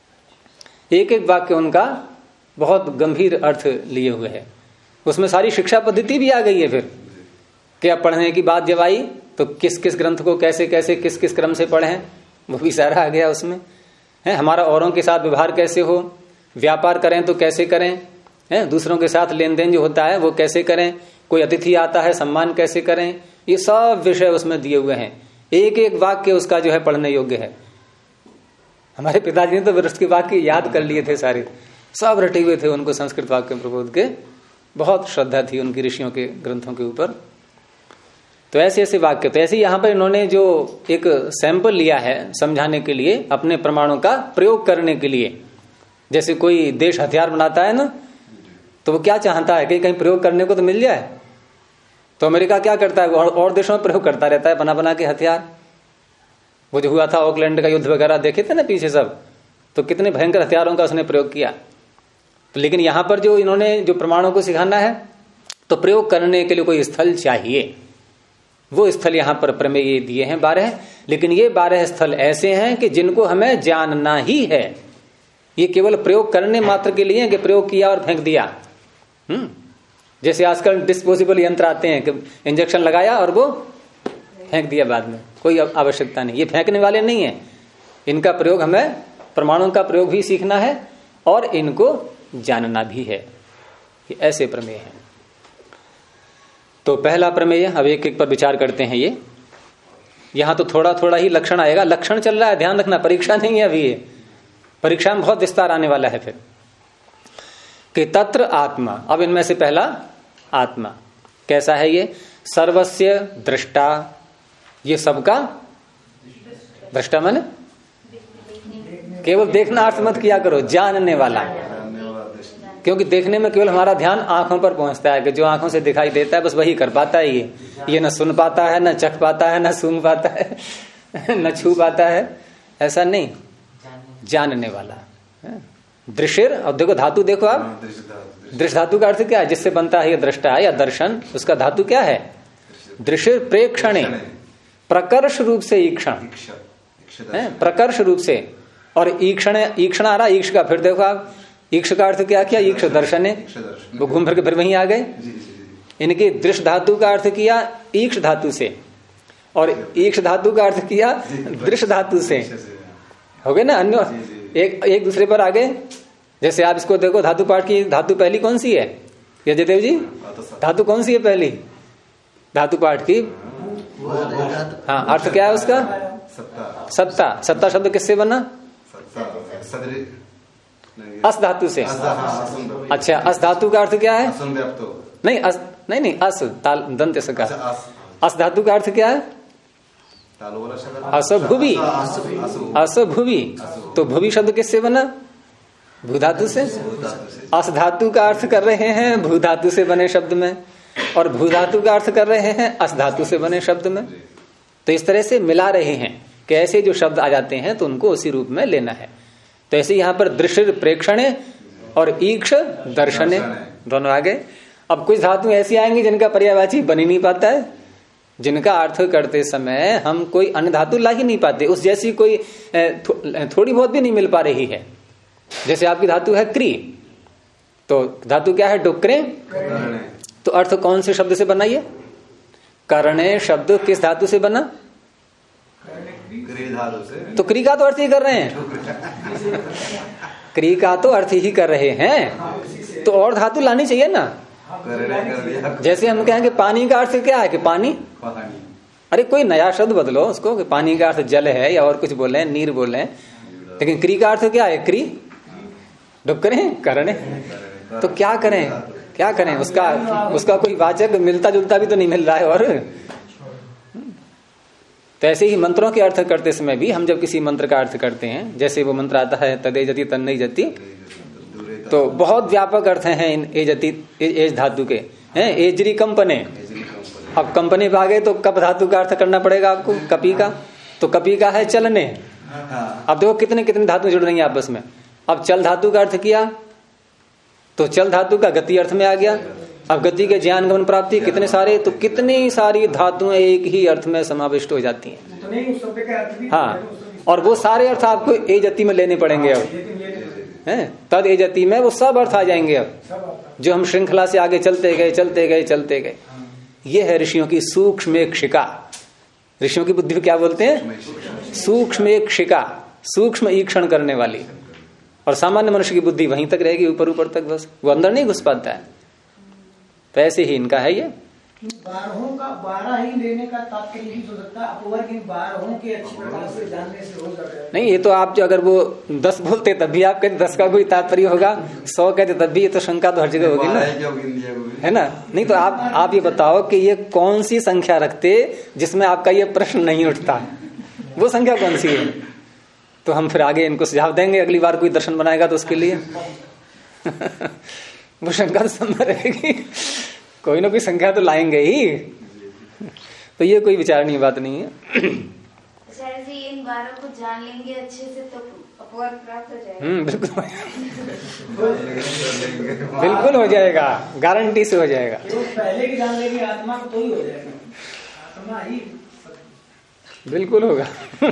[SPEAKER 1] एक एक वाक्य उनका बहुत गंभीर अर्थ लिए हुए है, उसमें सारी शिक्षा पद्धति भी आ गई है। फिर क्या पढ़ने की बात जब आई तो किस किस ग्रंथ को कैसे कैसे किस किस क्रम से पढ़ें, वो भी सारा आ गया उसमें। हमारा औरों के साथ व्यवहार कैसे हो, व्यापार करें तो कैसे करें, दूसरों के साथ लेन देन जो होता है वो कैसे करें, कोई अतिथि आता है सम्मान कैसे करें, ये सब विषय उसमें दिए हुए हैं। एक एक वाक्य उसका जो है पढ़ने योग्य है। हमारे पिताजी ने तो वृष्ट के वाक्य याद कर लिए थे सारे, सब रटे हुए थे, उनको संस्कृत वाक्य प्रबोध के बहुत श्रद्धा थी उनकी ऋषियों के ग्रंथों के ऊपर। तो ऐसे ऐसे वाक्य, तो ऐसे यहां पर इन्होंने जो एक सैंपल लिया है समझाने के लिए, अपने प्रमाणों का प्रयोग करने के लिए। जैसे कोई देश हथियार बनाता है ना, तो वो क्या चाहता है, कहीं कहीं प्रयोग करने को तो मिल जाए। तो अमेरिका क्या करता है, और देशों में प्रयोग करता रहता है बना बना के हथियार। वो जो हुआ था ऑकलैंड का युद्ध वगैरह देखे थे ना पीछे सब, तो कितने भयंकर हथियारों का उसने प्रयोग किया। तो लेकिन यहां पर जो इन्होंने जो प्रमाणों को सिखाना है, तो प्रयोग करने के लिए कोई स्थल चाहिए। वो स्थल यहां पर प्रमेय दिए हैं 12, लेकिन ये 12 स्थल ऐसे हैं कि जिनको हमें जानना ही है। ये केवल प्रयोग करने मात्र के लिए कि प्रयोग किया और फेंक दिया। जैसे आजकल डिस्पोजेबल यंत्र आते हैं कि इंजेक्शन लगाया और वो फेंक दिया बाद में, कोई आवश्यकता नहीं। ये फेंकने वाले नहीं है, इनका प्रयोग हमें प्रमाणों का प्रयोग भी सीखना है और इनको जानना भी है। ये ऐसे प्रमेय हैं। तो पहला प्रमेय, अब एक एक पर विचार करते हैं। ये यहां तो थोड़ा थोड़ा ही लक्षण आएगा, लक्षण चल रहा है, ध्यान रखना, परीक्षा नहीं है अभी। ये परीक्षा में बहुत विस्तार आने वाला है फिर कि तत्र आत्मा। अब इनमें से पहला आत्मा कैसा है, ये सर्वस्य दृष्टा, ये सबका दृष्टा माने केवल देखना अर्थ मत किया करो, जानने वाला। क्योंकि देखने में केवल हमारा ध्यान आंखों पर पहुंचता है कि जो आंखों से दिखाई देता है बस वही कर पाता है। ये न सुन पाता है, न चख पाता है, न सूंघ पाता है, न छू पाता है, ऐसा नहीं, जानने वाला। दृश्य, अब देखो धातु देखो आप, दृश्य धातु का अर्थ क्या है, जिससे बनता है ये दृष्टा है या दर्शन, उसका धातु क्या है, दृश्य प्रेक्षणे, प्रकर्ष रूप से ईक्षण, प्रकर्ष रूप से। और ईक्षण, ईक्षण आ रहा ईक्ष का, फिर देखो आप ईक्ष का अर्थ क्या किया, ईक्ष दर्शन है, वो घूम फिर के फिर वहीं आ गए। इनके दृश्य धातु का अर्थ किया ईक्ष धातु से, और ईक्ष धातु का अर्थ किया दृश्य धातु से, हो गए ना, अन्य एक दूसरे पर आ गए। जैसे आप इसको देखो, धातु पाठ की धातु पहली कौन सी है यजदेव जी, धातु कौन सी है पहली धातु पाठ की? हाँ, अर्थ क्या है उसका, सत्ता। सत्ता शब्द किससे बना, अस धातु से। अच्छा, अस धातु का अर्थ क्या है, नहीं अस नहीं अस ताल दंत से का, अस धातु का अर्थ क्या है, असभुवि, असभुवि। तो भुवि शब्द किससे बना, भू धातु से। अस धातु का अर्थ कर रहे हैं भू धातु से बने शब्द में, और भू धातु का अर्थ कर रहे हैं अस धातु से बने शब्द में। तो इस तरह से मिला रहे हैं कि ऐसे जो शब्द आ जाते हैं तो उनको उसी रूप में लेना है। तो ऐसे यहां पर दृश्य प्रेक्षण और ईक्ष दर्शन दोनों आ गए। अब कुछ धातु ऐसी आएंगी जिनका पर्यायवाची बन ही नहीं पाता है, जिनका अर्थ करते समय हम कोई अन्य धातु ला ही नहीं पाते, उस जैसी कोई थोड़ी बहुत भी नहीं मिल पा रही है। जैसे आपकी धातु है क्री, तो धातु क्या है, डुक्रे। तो अर्थ कौन से शब्द से बना, ये करणे शब्द किस धातु से बना, तो क्री का तो अर्थ ही कर रहे हैं, क्री का तो अर्थ ही कर रहे हैं, तो और धातु लानी चाहिए ना। जैसे हम कहेंगे पानी का अर्थ क्या है कि पानी, अरे कोई नया शब्द बदलो उसको, कि पानी का अर्थ जल है या और कुछ बोले, नीर बोले, लेकिन क्री का अर्थ क्या है, क्री डुब करें करने। तो क्या करें, क्या करें, उसका कोई वाचक मिलता जुलता भी तो नहीं मिल रहा है। और तो ऐसे ही मंत्रों के अर्थ करते समय भी हम जब किसी मंत्र का अर्थ करते हैं, जैसे वो मंत्र आता है तदे जति तन्नई जति, तो बहुत व्यापक अर्थ हैं इन एजति एज धातु के, हैं एजरी कंपने। अब कंपनी पे आ गए तो कप धातु का अर्थ करना पड़ेगा आपको, कपी का, तो कपी का है चलने। अब देखो कितने कितने धातु जुड़ रही हैं आपस में। अब चल धातु का अर्थ किया तो चल धातु का गति अर्थ में आ गया। अब गति के ज्ञान गमन प्राप्ति, कितने सारे, तो कितनी सारी धातुएं एक ही अर्थ में समाविष्ट हो जाती हैं। हाँ, और वो सारे अर्थ आपको ए जति में लेने पड़ेंगे। अब हैं तद ए जति में वो सब अर्थ आ जाएंगे। अब जो हम श्रृंखला से आगे चलते गए चलते गए चलते गए, ये है ऋषियों की सूक्ष्मेक्षिका। ऋषियों की बुद्धि को क्या बोलते हैं, सूक्ष्मेक्षिका, सूक्ष्म ईक्षण करने वाली। और सामान्य मनुष्य की बुद्धि वहीं तक रहेगी, ऊपर ऊपर तक, बस वो अंदर नहीं घुस पाता है। तो ऐसे ही इनका है ये
[SPEAKER 3] बारहों का 12 ही लेने का तात्पर्य नहीं हो सकता, अपवर्ग इन 12 के अच्छी प्रकार से जानने से हो जाता है।
[SPEAKER 1] नहीं, ये तो आप जो अगर वो 10 बोलते तब भी आप कहते 10 का कोई तात्पर्य होगा, 100 कहते तब भी, ये तो शंका तो हर जगह होगी ना, है ना। नहीं तो आप ये बताओ कि ये कौन सी संख्या रखते जिसमें आपका ये प्रश्न नहीं उठता, वो संख्या कौन सी है? तो हम फिर आगे इनको सुझाव देंगे, अगली बार कोई दर्शन बनाएगा तो उसके लिए वो शंका तो सब रहेगी, कोई ना कोई संख्या तो लाएंगे ही। तो ये कोई विचारणीय बात नहीं है।
[SPEAKER 4] इन 12 को जान लेंगे अच्छे से तो अपवर्ग प्राप्त हो जाएगा।
[SPEAKER 1] बिल्कुल हो जाएगा, गारंटी से हो जाएगा।
[SPEAKER 3] तो पहले की जान लेंगे आत्मा को तो ही हो जाएगा, आत्मा ही
[SPEAKER 1] बिल्कुल होगा।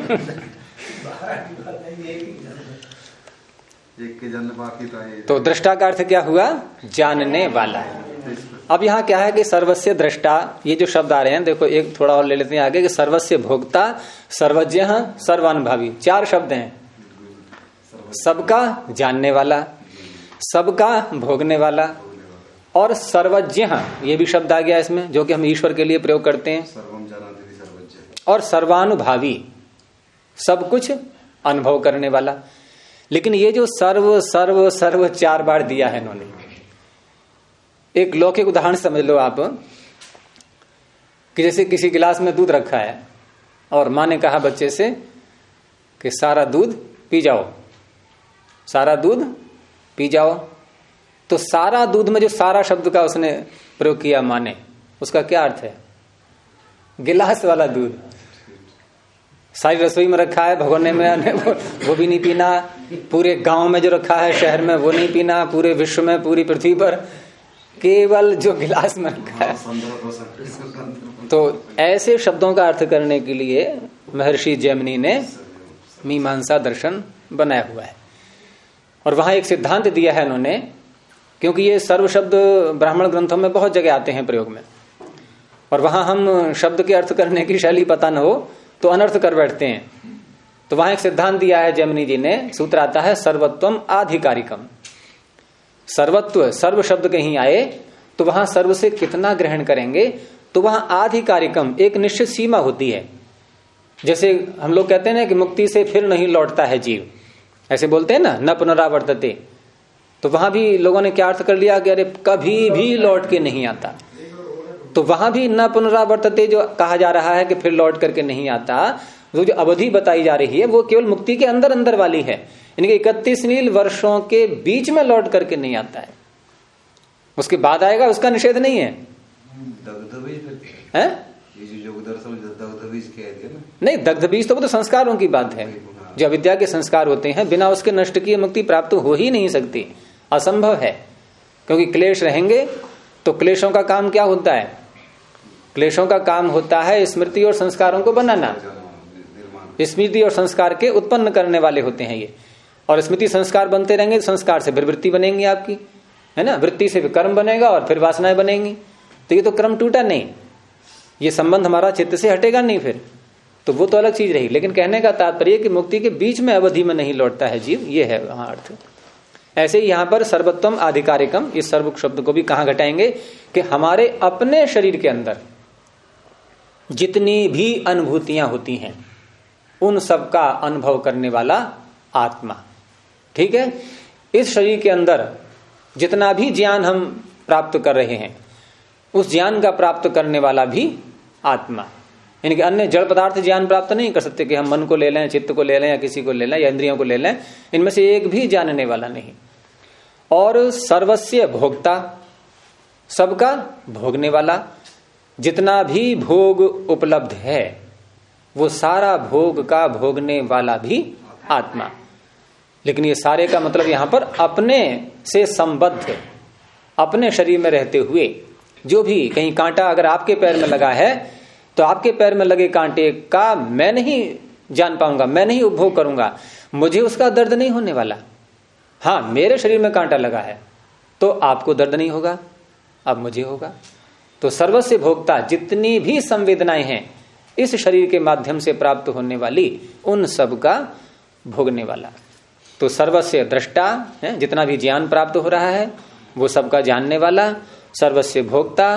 [SPEAKER 2] एक के जानने बाकी
[SPEAKER 1] तो दृष्टा का अर्थ क्या हुआ? जानने वाला। अब यहाँ क्या है कि सर्वस्य दृष्टा, ये जो शब्द आ रहे हैं, देखो एक थोड़ा और ले लेते हैं आगे कि सर्वस्य भोक्ता, सर्वज्ञ, सर्वानुभवी, 4 शब्द हैं। सबका जानने वाला, सबका भोगने वाला और सर्वज्ञ, ये भी शब्द आ गया इसमें, जो कि हम ईश्वर के लिए प्रयोग करते हैं। और सर्वानुभावी, सब कुछ अनुभव करने वाला। लेकिन ये जो सर्व सर्व सर्व 4 बार दिया है इन्होंने, एक लौकिक उदाहरण समझ लो आप कि जैसे किसी गिलास में दूध रखा है और माँ ने कहा बच्चे से कि सारा दूध पी जाओ, सारा दूध पी जाओ। तो सारा दूध में जो सारा शब्द का उसने प्रयोग किया माँ ने, उसका क्या अर्थ है? गिलास वाला दूध। सारी रसोई में रखा है, भगोने में वो भी नहीं पीना, पूरे गांव में जो रखा है, शहर में वो नहीं पीना, पूरे विश्व में, पूरी पृथ्वी पर केवल जो गिलास में रखा है। तो ऐसे शब्दों का अर्थ करने के लिए महर्षि जैमिनी ने मीमांसा दर्शन बनाया हुआ है। और वहां एक सिद्धांत दिया है इन्होंने, क्योंकि ये सर्व शब्द ब्राह्मण ग्रंथों में बहुत जगह आते हैं प्रयोग में, और वहां हम शब्द के अर्थ करने की शैली पता न हो तो अनर्थ कर बैठते हैं। तो वहां एक सिद्धांत दिया है जैमिनी जी ने, सूत्र आता है सर्वत्वम आधिकारिकम। सर्वत्व, सर्व शब्द कहीं आए तो वहां सर्व से कितना ग्रहण करेंगे, तो वहां आधिकारिकम, एक निश्चित सीमा होती है। जैसे हम लोग कहते हैं ना कि मुक्ति से फिर नहीं लौटता है जीव, ऐसे बोलते हैं ना, न पुनरावर्तते। तो वहां भी लोगों ने क्या अर्थ कर लिया कि अरे कभी भी लौट के नहीं आता। तो वहां भी न पुनरावर्तते जो कहा जा रहा है कि फिर लौट करके नहीं आता, वो जो अवधि बताई जा रही है वो केवल मुक्ति के अंदर अंदर वाली है। इनके 31 नील वर्षों के बीच में लौट करके नहीं आता है, उसके बाद आएगा, उसका निषेध नहीं है। नहीं, दग्ध बीज तो वो तो संस्कारों की बात है, जो अविद्या के संस्कार होते हैं, बिना उसके नष्ट किए मुक्ति प्राप्त हो ही नहीं सकती, असंभव है। क्योंकि क्लेश रहेंगे तो क्लेशों का काम क्या होता है? क्लेशों का काम होता है स्मृति और संस्कारों को बनाना। स्मृति और संस्कार के उत्पन्न करने वाले होते हैं ये, और स्मृति संस्कार बनते रहेंगे, संस्कार से फिर वृत्ति बनेंगी आपकी, है ना, वृत्ति से फिर कर्म बनेगा और फिर वासनाएं बनेंगी। तो ये तो क्रम टूटा नहीं, ये संबंध हमारा चित्त से हटेगा नहीं फिर, तो वो तो अलग चीज रही। लेकिन कहने का तात्पर्य कि मुक्ति के बीच में अवधि में नहीं लौटता है जीव, ये है वहां अर्थ। ऐसे ही यहां पर सर्वोत्तम आधिकारिकम, इस सर्व शब्द को भी कहां घटाएंगे कि हमारे अपने शरीर के अंदर जितनी भी अनुभूतियां होती हैं उन सब का अनुभव करने वाला आत्मा। ठीक है, इस शरीर के अंदर जितना भी ज्ञान हम प्राप्त कर रहे हैं उस ज्ञान का प्राप्त करने वाला भी आत्मा। यानी कि अन्य जड़ पदार्थ ज्ञान प्राप्त नहीं कर सकते कि हम मन को ले लें, चित्त को ले लें, या किसी को ले लें, या इंद्रियों को ले लें, इनमें से एक भी जानने वाला नहीं। और सर्वस्य भोक्ता, सबका भोगने वाला, जितना भी भोग उपलब्ध है वो सारा भोग का भोगने वाला भी आत्मा। लेकिन ये सारे का मतलब यहां पर अपने से संबद्ध, अपने शरीर में रहते हुए, जो भी कहीं कांटा अगर आपके पैर में लगा है तो आपके पैर में लगे कांटे का मैं नहीं जान पाऊंगा, मैं नहीं उपभोग करूंगा, मुझे उसका दर्द नहीं होने वाला। हाँ, मेरे शरीर में कांटा लगा है तो आपको दर्द नहीं होगा, अब मुझे होगा। तो सर्वस्य भोक्ता, जितनी भी संवेदनाएं हैं इस शरीर के माध्यम से प्राप्त होने वाली, उन सब का भोगने वाला। तो सर्वस्य दृष्टा है, जितना भी ज्ञान प्राप्त हो रहा है वो सबका जानने वाला, सर्वस्य भोक्ता,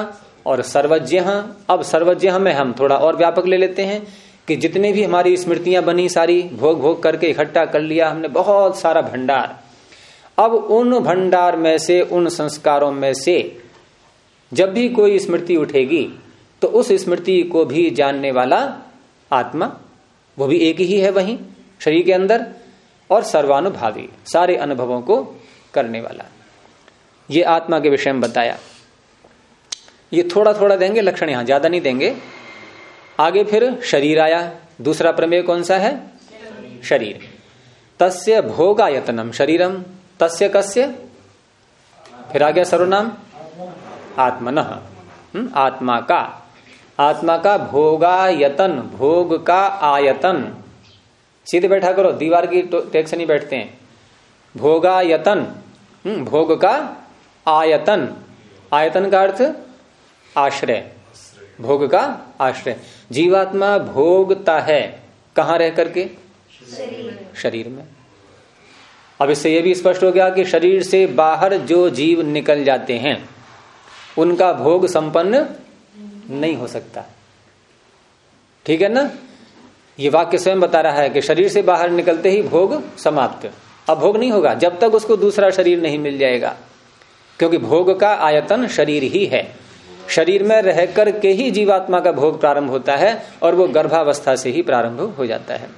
[SPEAKER 1] और सर्वज्ञ, अब सर्वज्ञ में हम थोड़ा और व्यापक ले लेते हैं कि जितने भी हमारी स्मृतियां बनी सारी भोग भोग करके इकट्ठा कर लिया हमने, बहुत सारा भंडार। अब उन भंडार में से, उन संस्कारों में से जब भी कोई स्मृति उठेगी तो उस स्मृति को भी जानने वाला आत्मा, वो भी एक ही है वहीं शरीर के अंदर, और सर्वानुभावी, सारे अनुभवों को करने वाला, ये आत्मा के विषय में बताया। ये थोड़ा थोड़ा देंगे लक्षण, यहां ज्यादा नहीं देंगे। आगे फिर शरीर आया, दूसरा प्रमेय कौन सा है? शरीर। तस्य भोगायतनम शरीरम, तस्य कस्य, फिर आ गया सर्वनाम आत्मनः, आत्मा का, आत्मा का भोगायतन, भोग का आयतन। सीधे बैठा करो, दीवार की टेक से नहीं बैठते हैं। भोगायतन, भोग का आयतन, आयतन का अर्थ आश्रय, भोग का आश्रय। जीवात्मा भोगता है कहां रह करके? शरीर में। अब इससे यह भी स्पष्ट हो गया कि शरीर से बाहर जो जीव निकल जाते हैं उनका भोग संपन्न नहीं हो सकता। ठीक है ना? ये वाक्य स्वयं बता रहा है कि शरीर से बाहर निकलते ही भोग समाप्त। अब भोग नहीं होगा जब तक उसको दूसरा शरीर नहीं मिल जाएगा, क्योंकि भोग का आयतन शरीर ही है। शरीर में रह करके ही जीवात्मा का भोग प्रारंभ होता है और वो गर्भावस्था से ही प्रारंभ हो जाता है।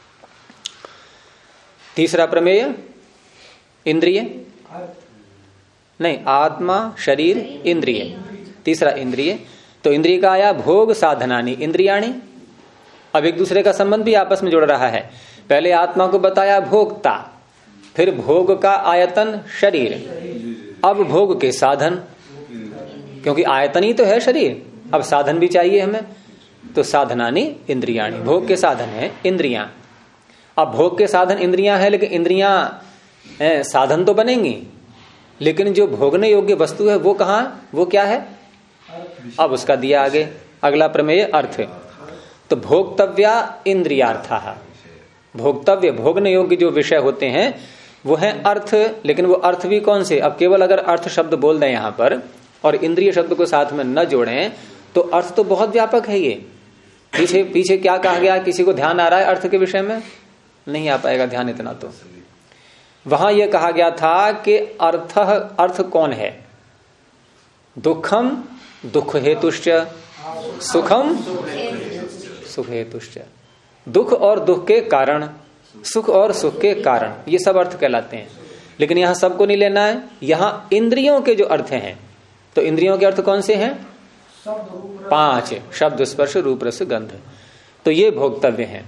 [SPEAKER 1] तीसरा प्रमेय इंद्रिय, नहीं, आत्मा शरीर इंद्रिय, तीसरा इंद्रिय। तो इंद्रिय का आया भोग साधनानी इंद्रियाणी। अब एक दूसरे का संबंध भी आपस में जुड़ रहा है। पहले आत्मा को बताया भोक्ता, फिर भोग का आयतन शरीर, अब भोग के साधन, क्योंकि आयतन ही तो है शरीर, अब साधन भी चाहिए हमें। तो साधनानी इंद्रियाणी, भोग के साधन है इंद्रियां। अब भोग के साधन इंद्रियां है, लेकिन इंद्रियां साधन तो बनेंगी, लेकिन जो भोगने योग्य वस्तु है वो कहां, वो क्या है? अब उसका दिया आगे अगला प्रमेय अर्थ। तो भोक्तव्या इंद्रियार्था, भोक्तव्य भोगने योग्य जो विषय होते हैं वो है अर्थ। लेकिन वो अर्थ भी कौन से? अब केवल अगर अर्थ शब्द बोल दें यहां पर और इंद्रिय शब्द को साथ में न जोड़ें तो अर्थ तो बहुत व्यापक है। ये पीछे पीछे क्या कहा गया, किसी को ध्यान आ रहा है अर्थ के विषय में? नहीं आ पाएगा ध्यान इतना। तो वहां यह कहा गया था कि अर्थ कौन है? दुखम दुख हेतुश्च, सुखम सुख हेतुश्च। दुख और दुख के कारण, सुख और सुख के कारण, ये सब अर्थ कहलाते हैं। लेकिन यहां सबको नहीं लेना है, यहां इंद्रियों के जो अर्थ हैं, तो इंद्रियों के अर्थ कौन से हैं? 5, शब्द स्पर्श रूप रस गंध। तो ये भोक्तव्य हैं।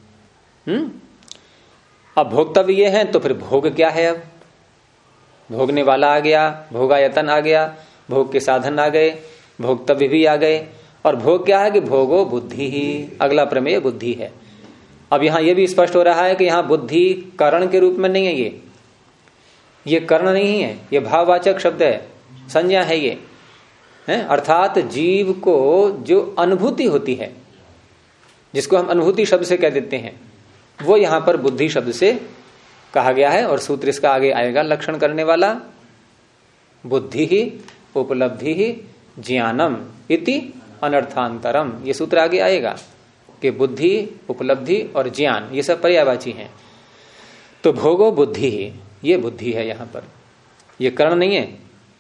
[SPEAKER 1] अब भोक्तव्य ये हैं तो फिर भोग क्या है? अब भोगने वाला आ गया, भोगायतन आ गया, भोग के साधन आ गए, भोक्तव्य भी आ गए। और भोग क्या है कि भोगो बुद्धि ही, अगला प्रमेय बुद्धि है। अब यहां यह भी स्पष्ट हो रहा है कि यहां बुद्धि करण के रूप में नहीं है। ये कर्ण नहीं है, ये भाववाचक शब्द है, संज्ञा है ये है। अर्थात जीव को जो अनुभूति होती है, जिसको हम अनुभूति शब्द से कह देते हैं, वो यहां पर बुद्धि शब्द से कहा गया है। और सूत्र इसका आगे आएगा लक्षण करने वाला, बुद्धि ही उपलब्धि ही ज्ञानम इति अनर्थांतरम। ये सूत्र आगे आएगा कि बुद्धि उपलब्धि और ज्ञान ये सब पर्यायवाची हैं। तो भोगो बुद्धि ही, ये बुद्धि है यहां पर, ये कर्ण नहीं है।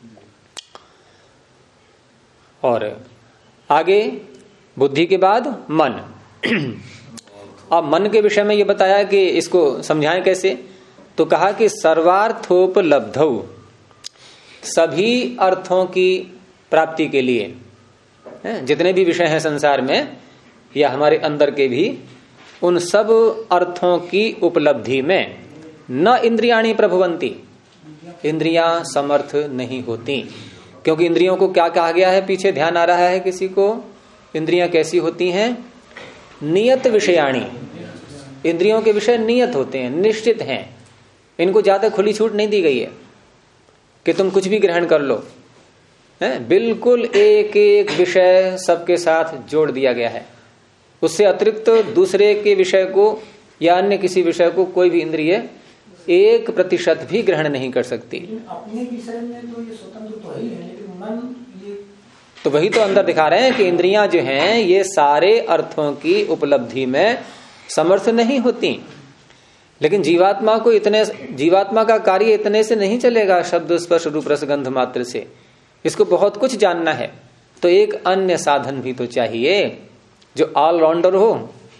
[SPEAKER 1] और आगे बुद्धि के बाद मन। अब मन के विषय में ये बताया कि इसको समझाएं कैसे। तो कहा कि सर्वार्थोपलब्धौ, सभी अर्थों की प्राप्ति के लिए, जितने भी विषय हैं संसार में या हमारे अंदर के भी, उन सब अर्थों की उपलब्धि में न इंद्रियाणी प्रभवंती, इंद्रियां समर्थ नहीं होती। क्योंकि इंद्रियों को क्या कहा गया है? पीछे ध्यान आ रहा है किसी को? इंद्रियां कैसी होती हैं? नियत विषयाणी। इंद्रियों के विषय नियत होते हैं, निश्चित हैं। इनको ज्यादा खुली छूट नहीं दी गई है कि तुम कुछ भी ग्रहण कर लो, है? बिल्कुल एक एक विषय सबके साथ जोड़ दिया गया है। उससे अतिरिक्त दूसरे के विषय को या अन्य किसी विषय को कोई भी इंद्रिय 1% भी ग्रहण नहीं कर सकती।
[SPEAKER 3] अपने विषय में तो ये स्वतंत्र तो ही है, लेकिन मन ये
[SPEAKER 1] तो वही तो अंदर दिखा रहे हैं कि इंद्रियां जो हैं ये सारे अर्थों की उपलब्धि में समर्थ नहीं होती। लेकिन जीवात्मा का कार्य इतने से नहीं चलेगा, शब्द स्पर्श रूप रस गंध मात्र से। इसको बहुत कुछ जानना है, तो एक अन्य साधन भी तो चाहिए जो ऑलराउंडर हो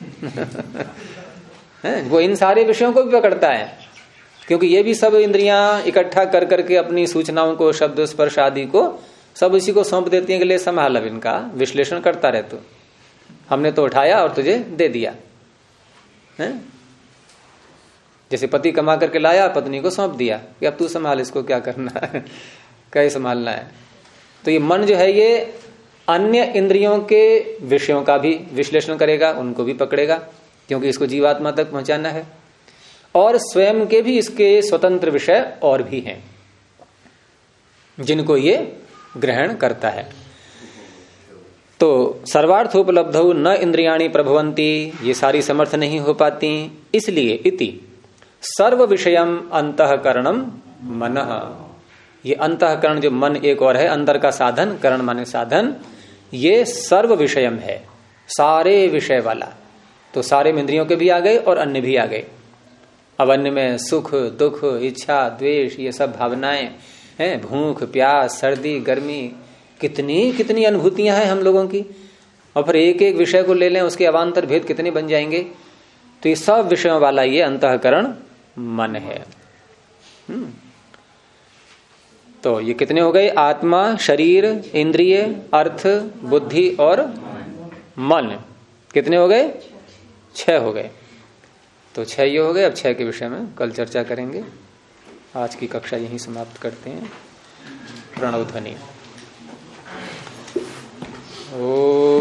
[SPEAKER 1] वो इन सारे विषयों को भी पकड़ता है, क्योंकि ये भी सब इंद्रियां इकट्ठा कर करके अपनी सूचनाओं को, शब्द स्पर्श आदि को सब इसी को सौंप देती है कि ले संभाल, अब इनका विश्लेषण करता रहे। तो हमने तो उठाया और तुझे दे दिया है? जैसे पति कमा करके लाया, पत्नी को सौंप दिया कि अब तू संभाल, इसको क्या करना है क्या संभालना है। तो ये मन जो है ये अन्य इंद्रियों के विषयों का भी विश्लेषण करेगा, उनको भी पकड़ेगा, क्योंकि इसको जीवात्मा तक पहुंचाना है। और स्वयं के भी इसके स्वतंत्र विषय और भी हैं जिनको ये ग्रहण करता है। तो सर्वार्थ उपलब्ध न इंद्रियाणी प्रभवंती, ये सारी समर्थ नहीं हो पाती, इसलिए इति सर्व विषयम अंतःकरणम मनः, ये अंतःकरण जो मन एक और है, अंदर का साधन, करण माने साधन, ये सर्व विषयम है, सारे विषय वाला। तो सारे इंद्रियों के भी आ गए और अन्य भी आ गए। अब अन्य में सुख दुख इच्छा द्वेष ये सब भावनाएं हैं, भूख प्यास सर्दी गर्मी, कितनी कितनी अनुभूतियां हैं हम लोगों की। और फिर एक एक विषय को ले लें, उसके अवान्तर भेद कितने बन जाएंगे। तो ये सब विषयों वाला ये अंतःकरण मन है। तो ये कितने हो गए? आत्मा, शरीर, इंद्रिय, अर्थ, बुद्धि और मन। कितने हो गए? 6 हो गए। तो 6 ये हो गए। अब 6 के विषय में कल चर्चा करेंगे। आज की कक्षा यहीं समाप्त करते हैं। प्रणव ध्वनि। ओ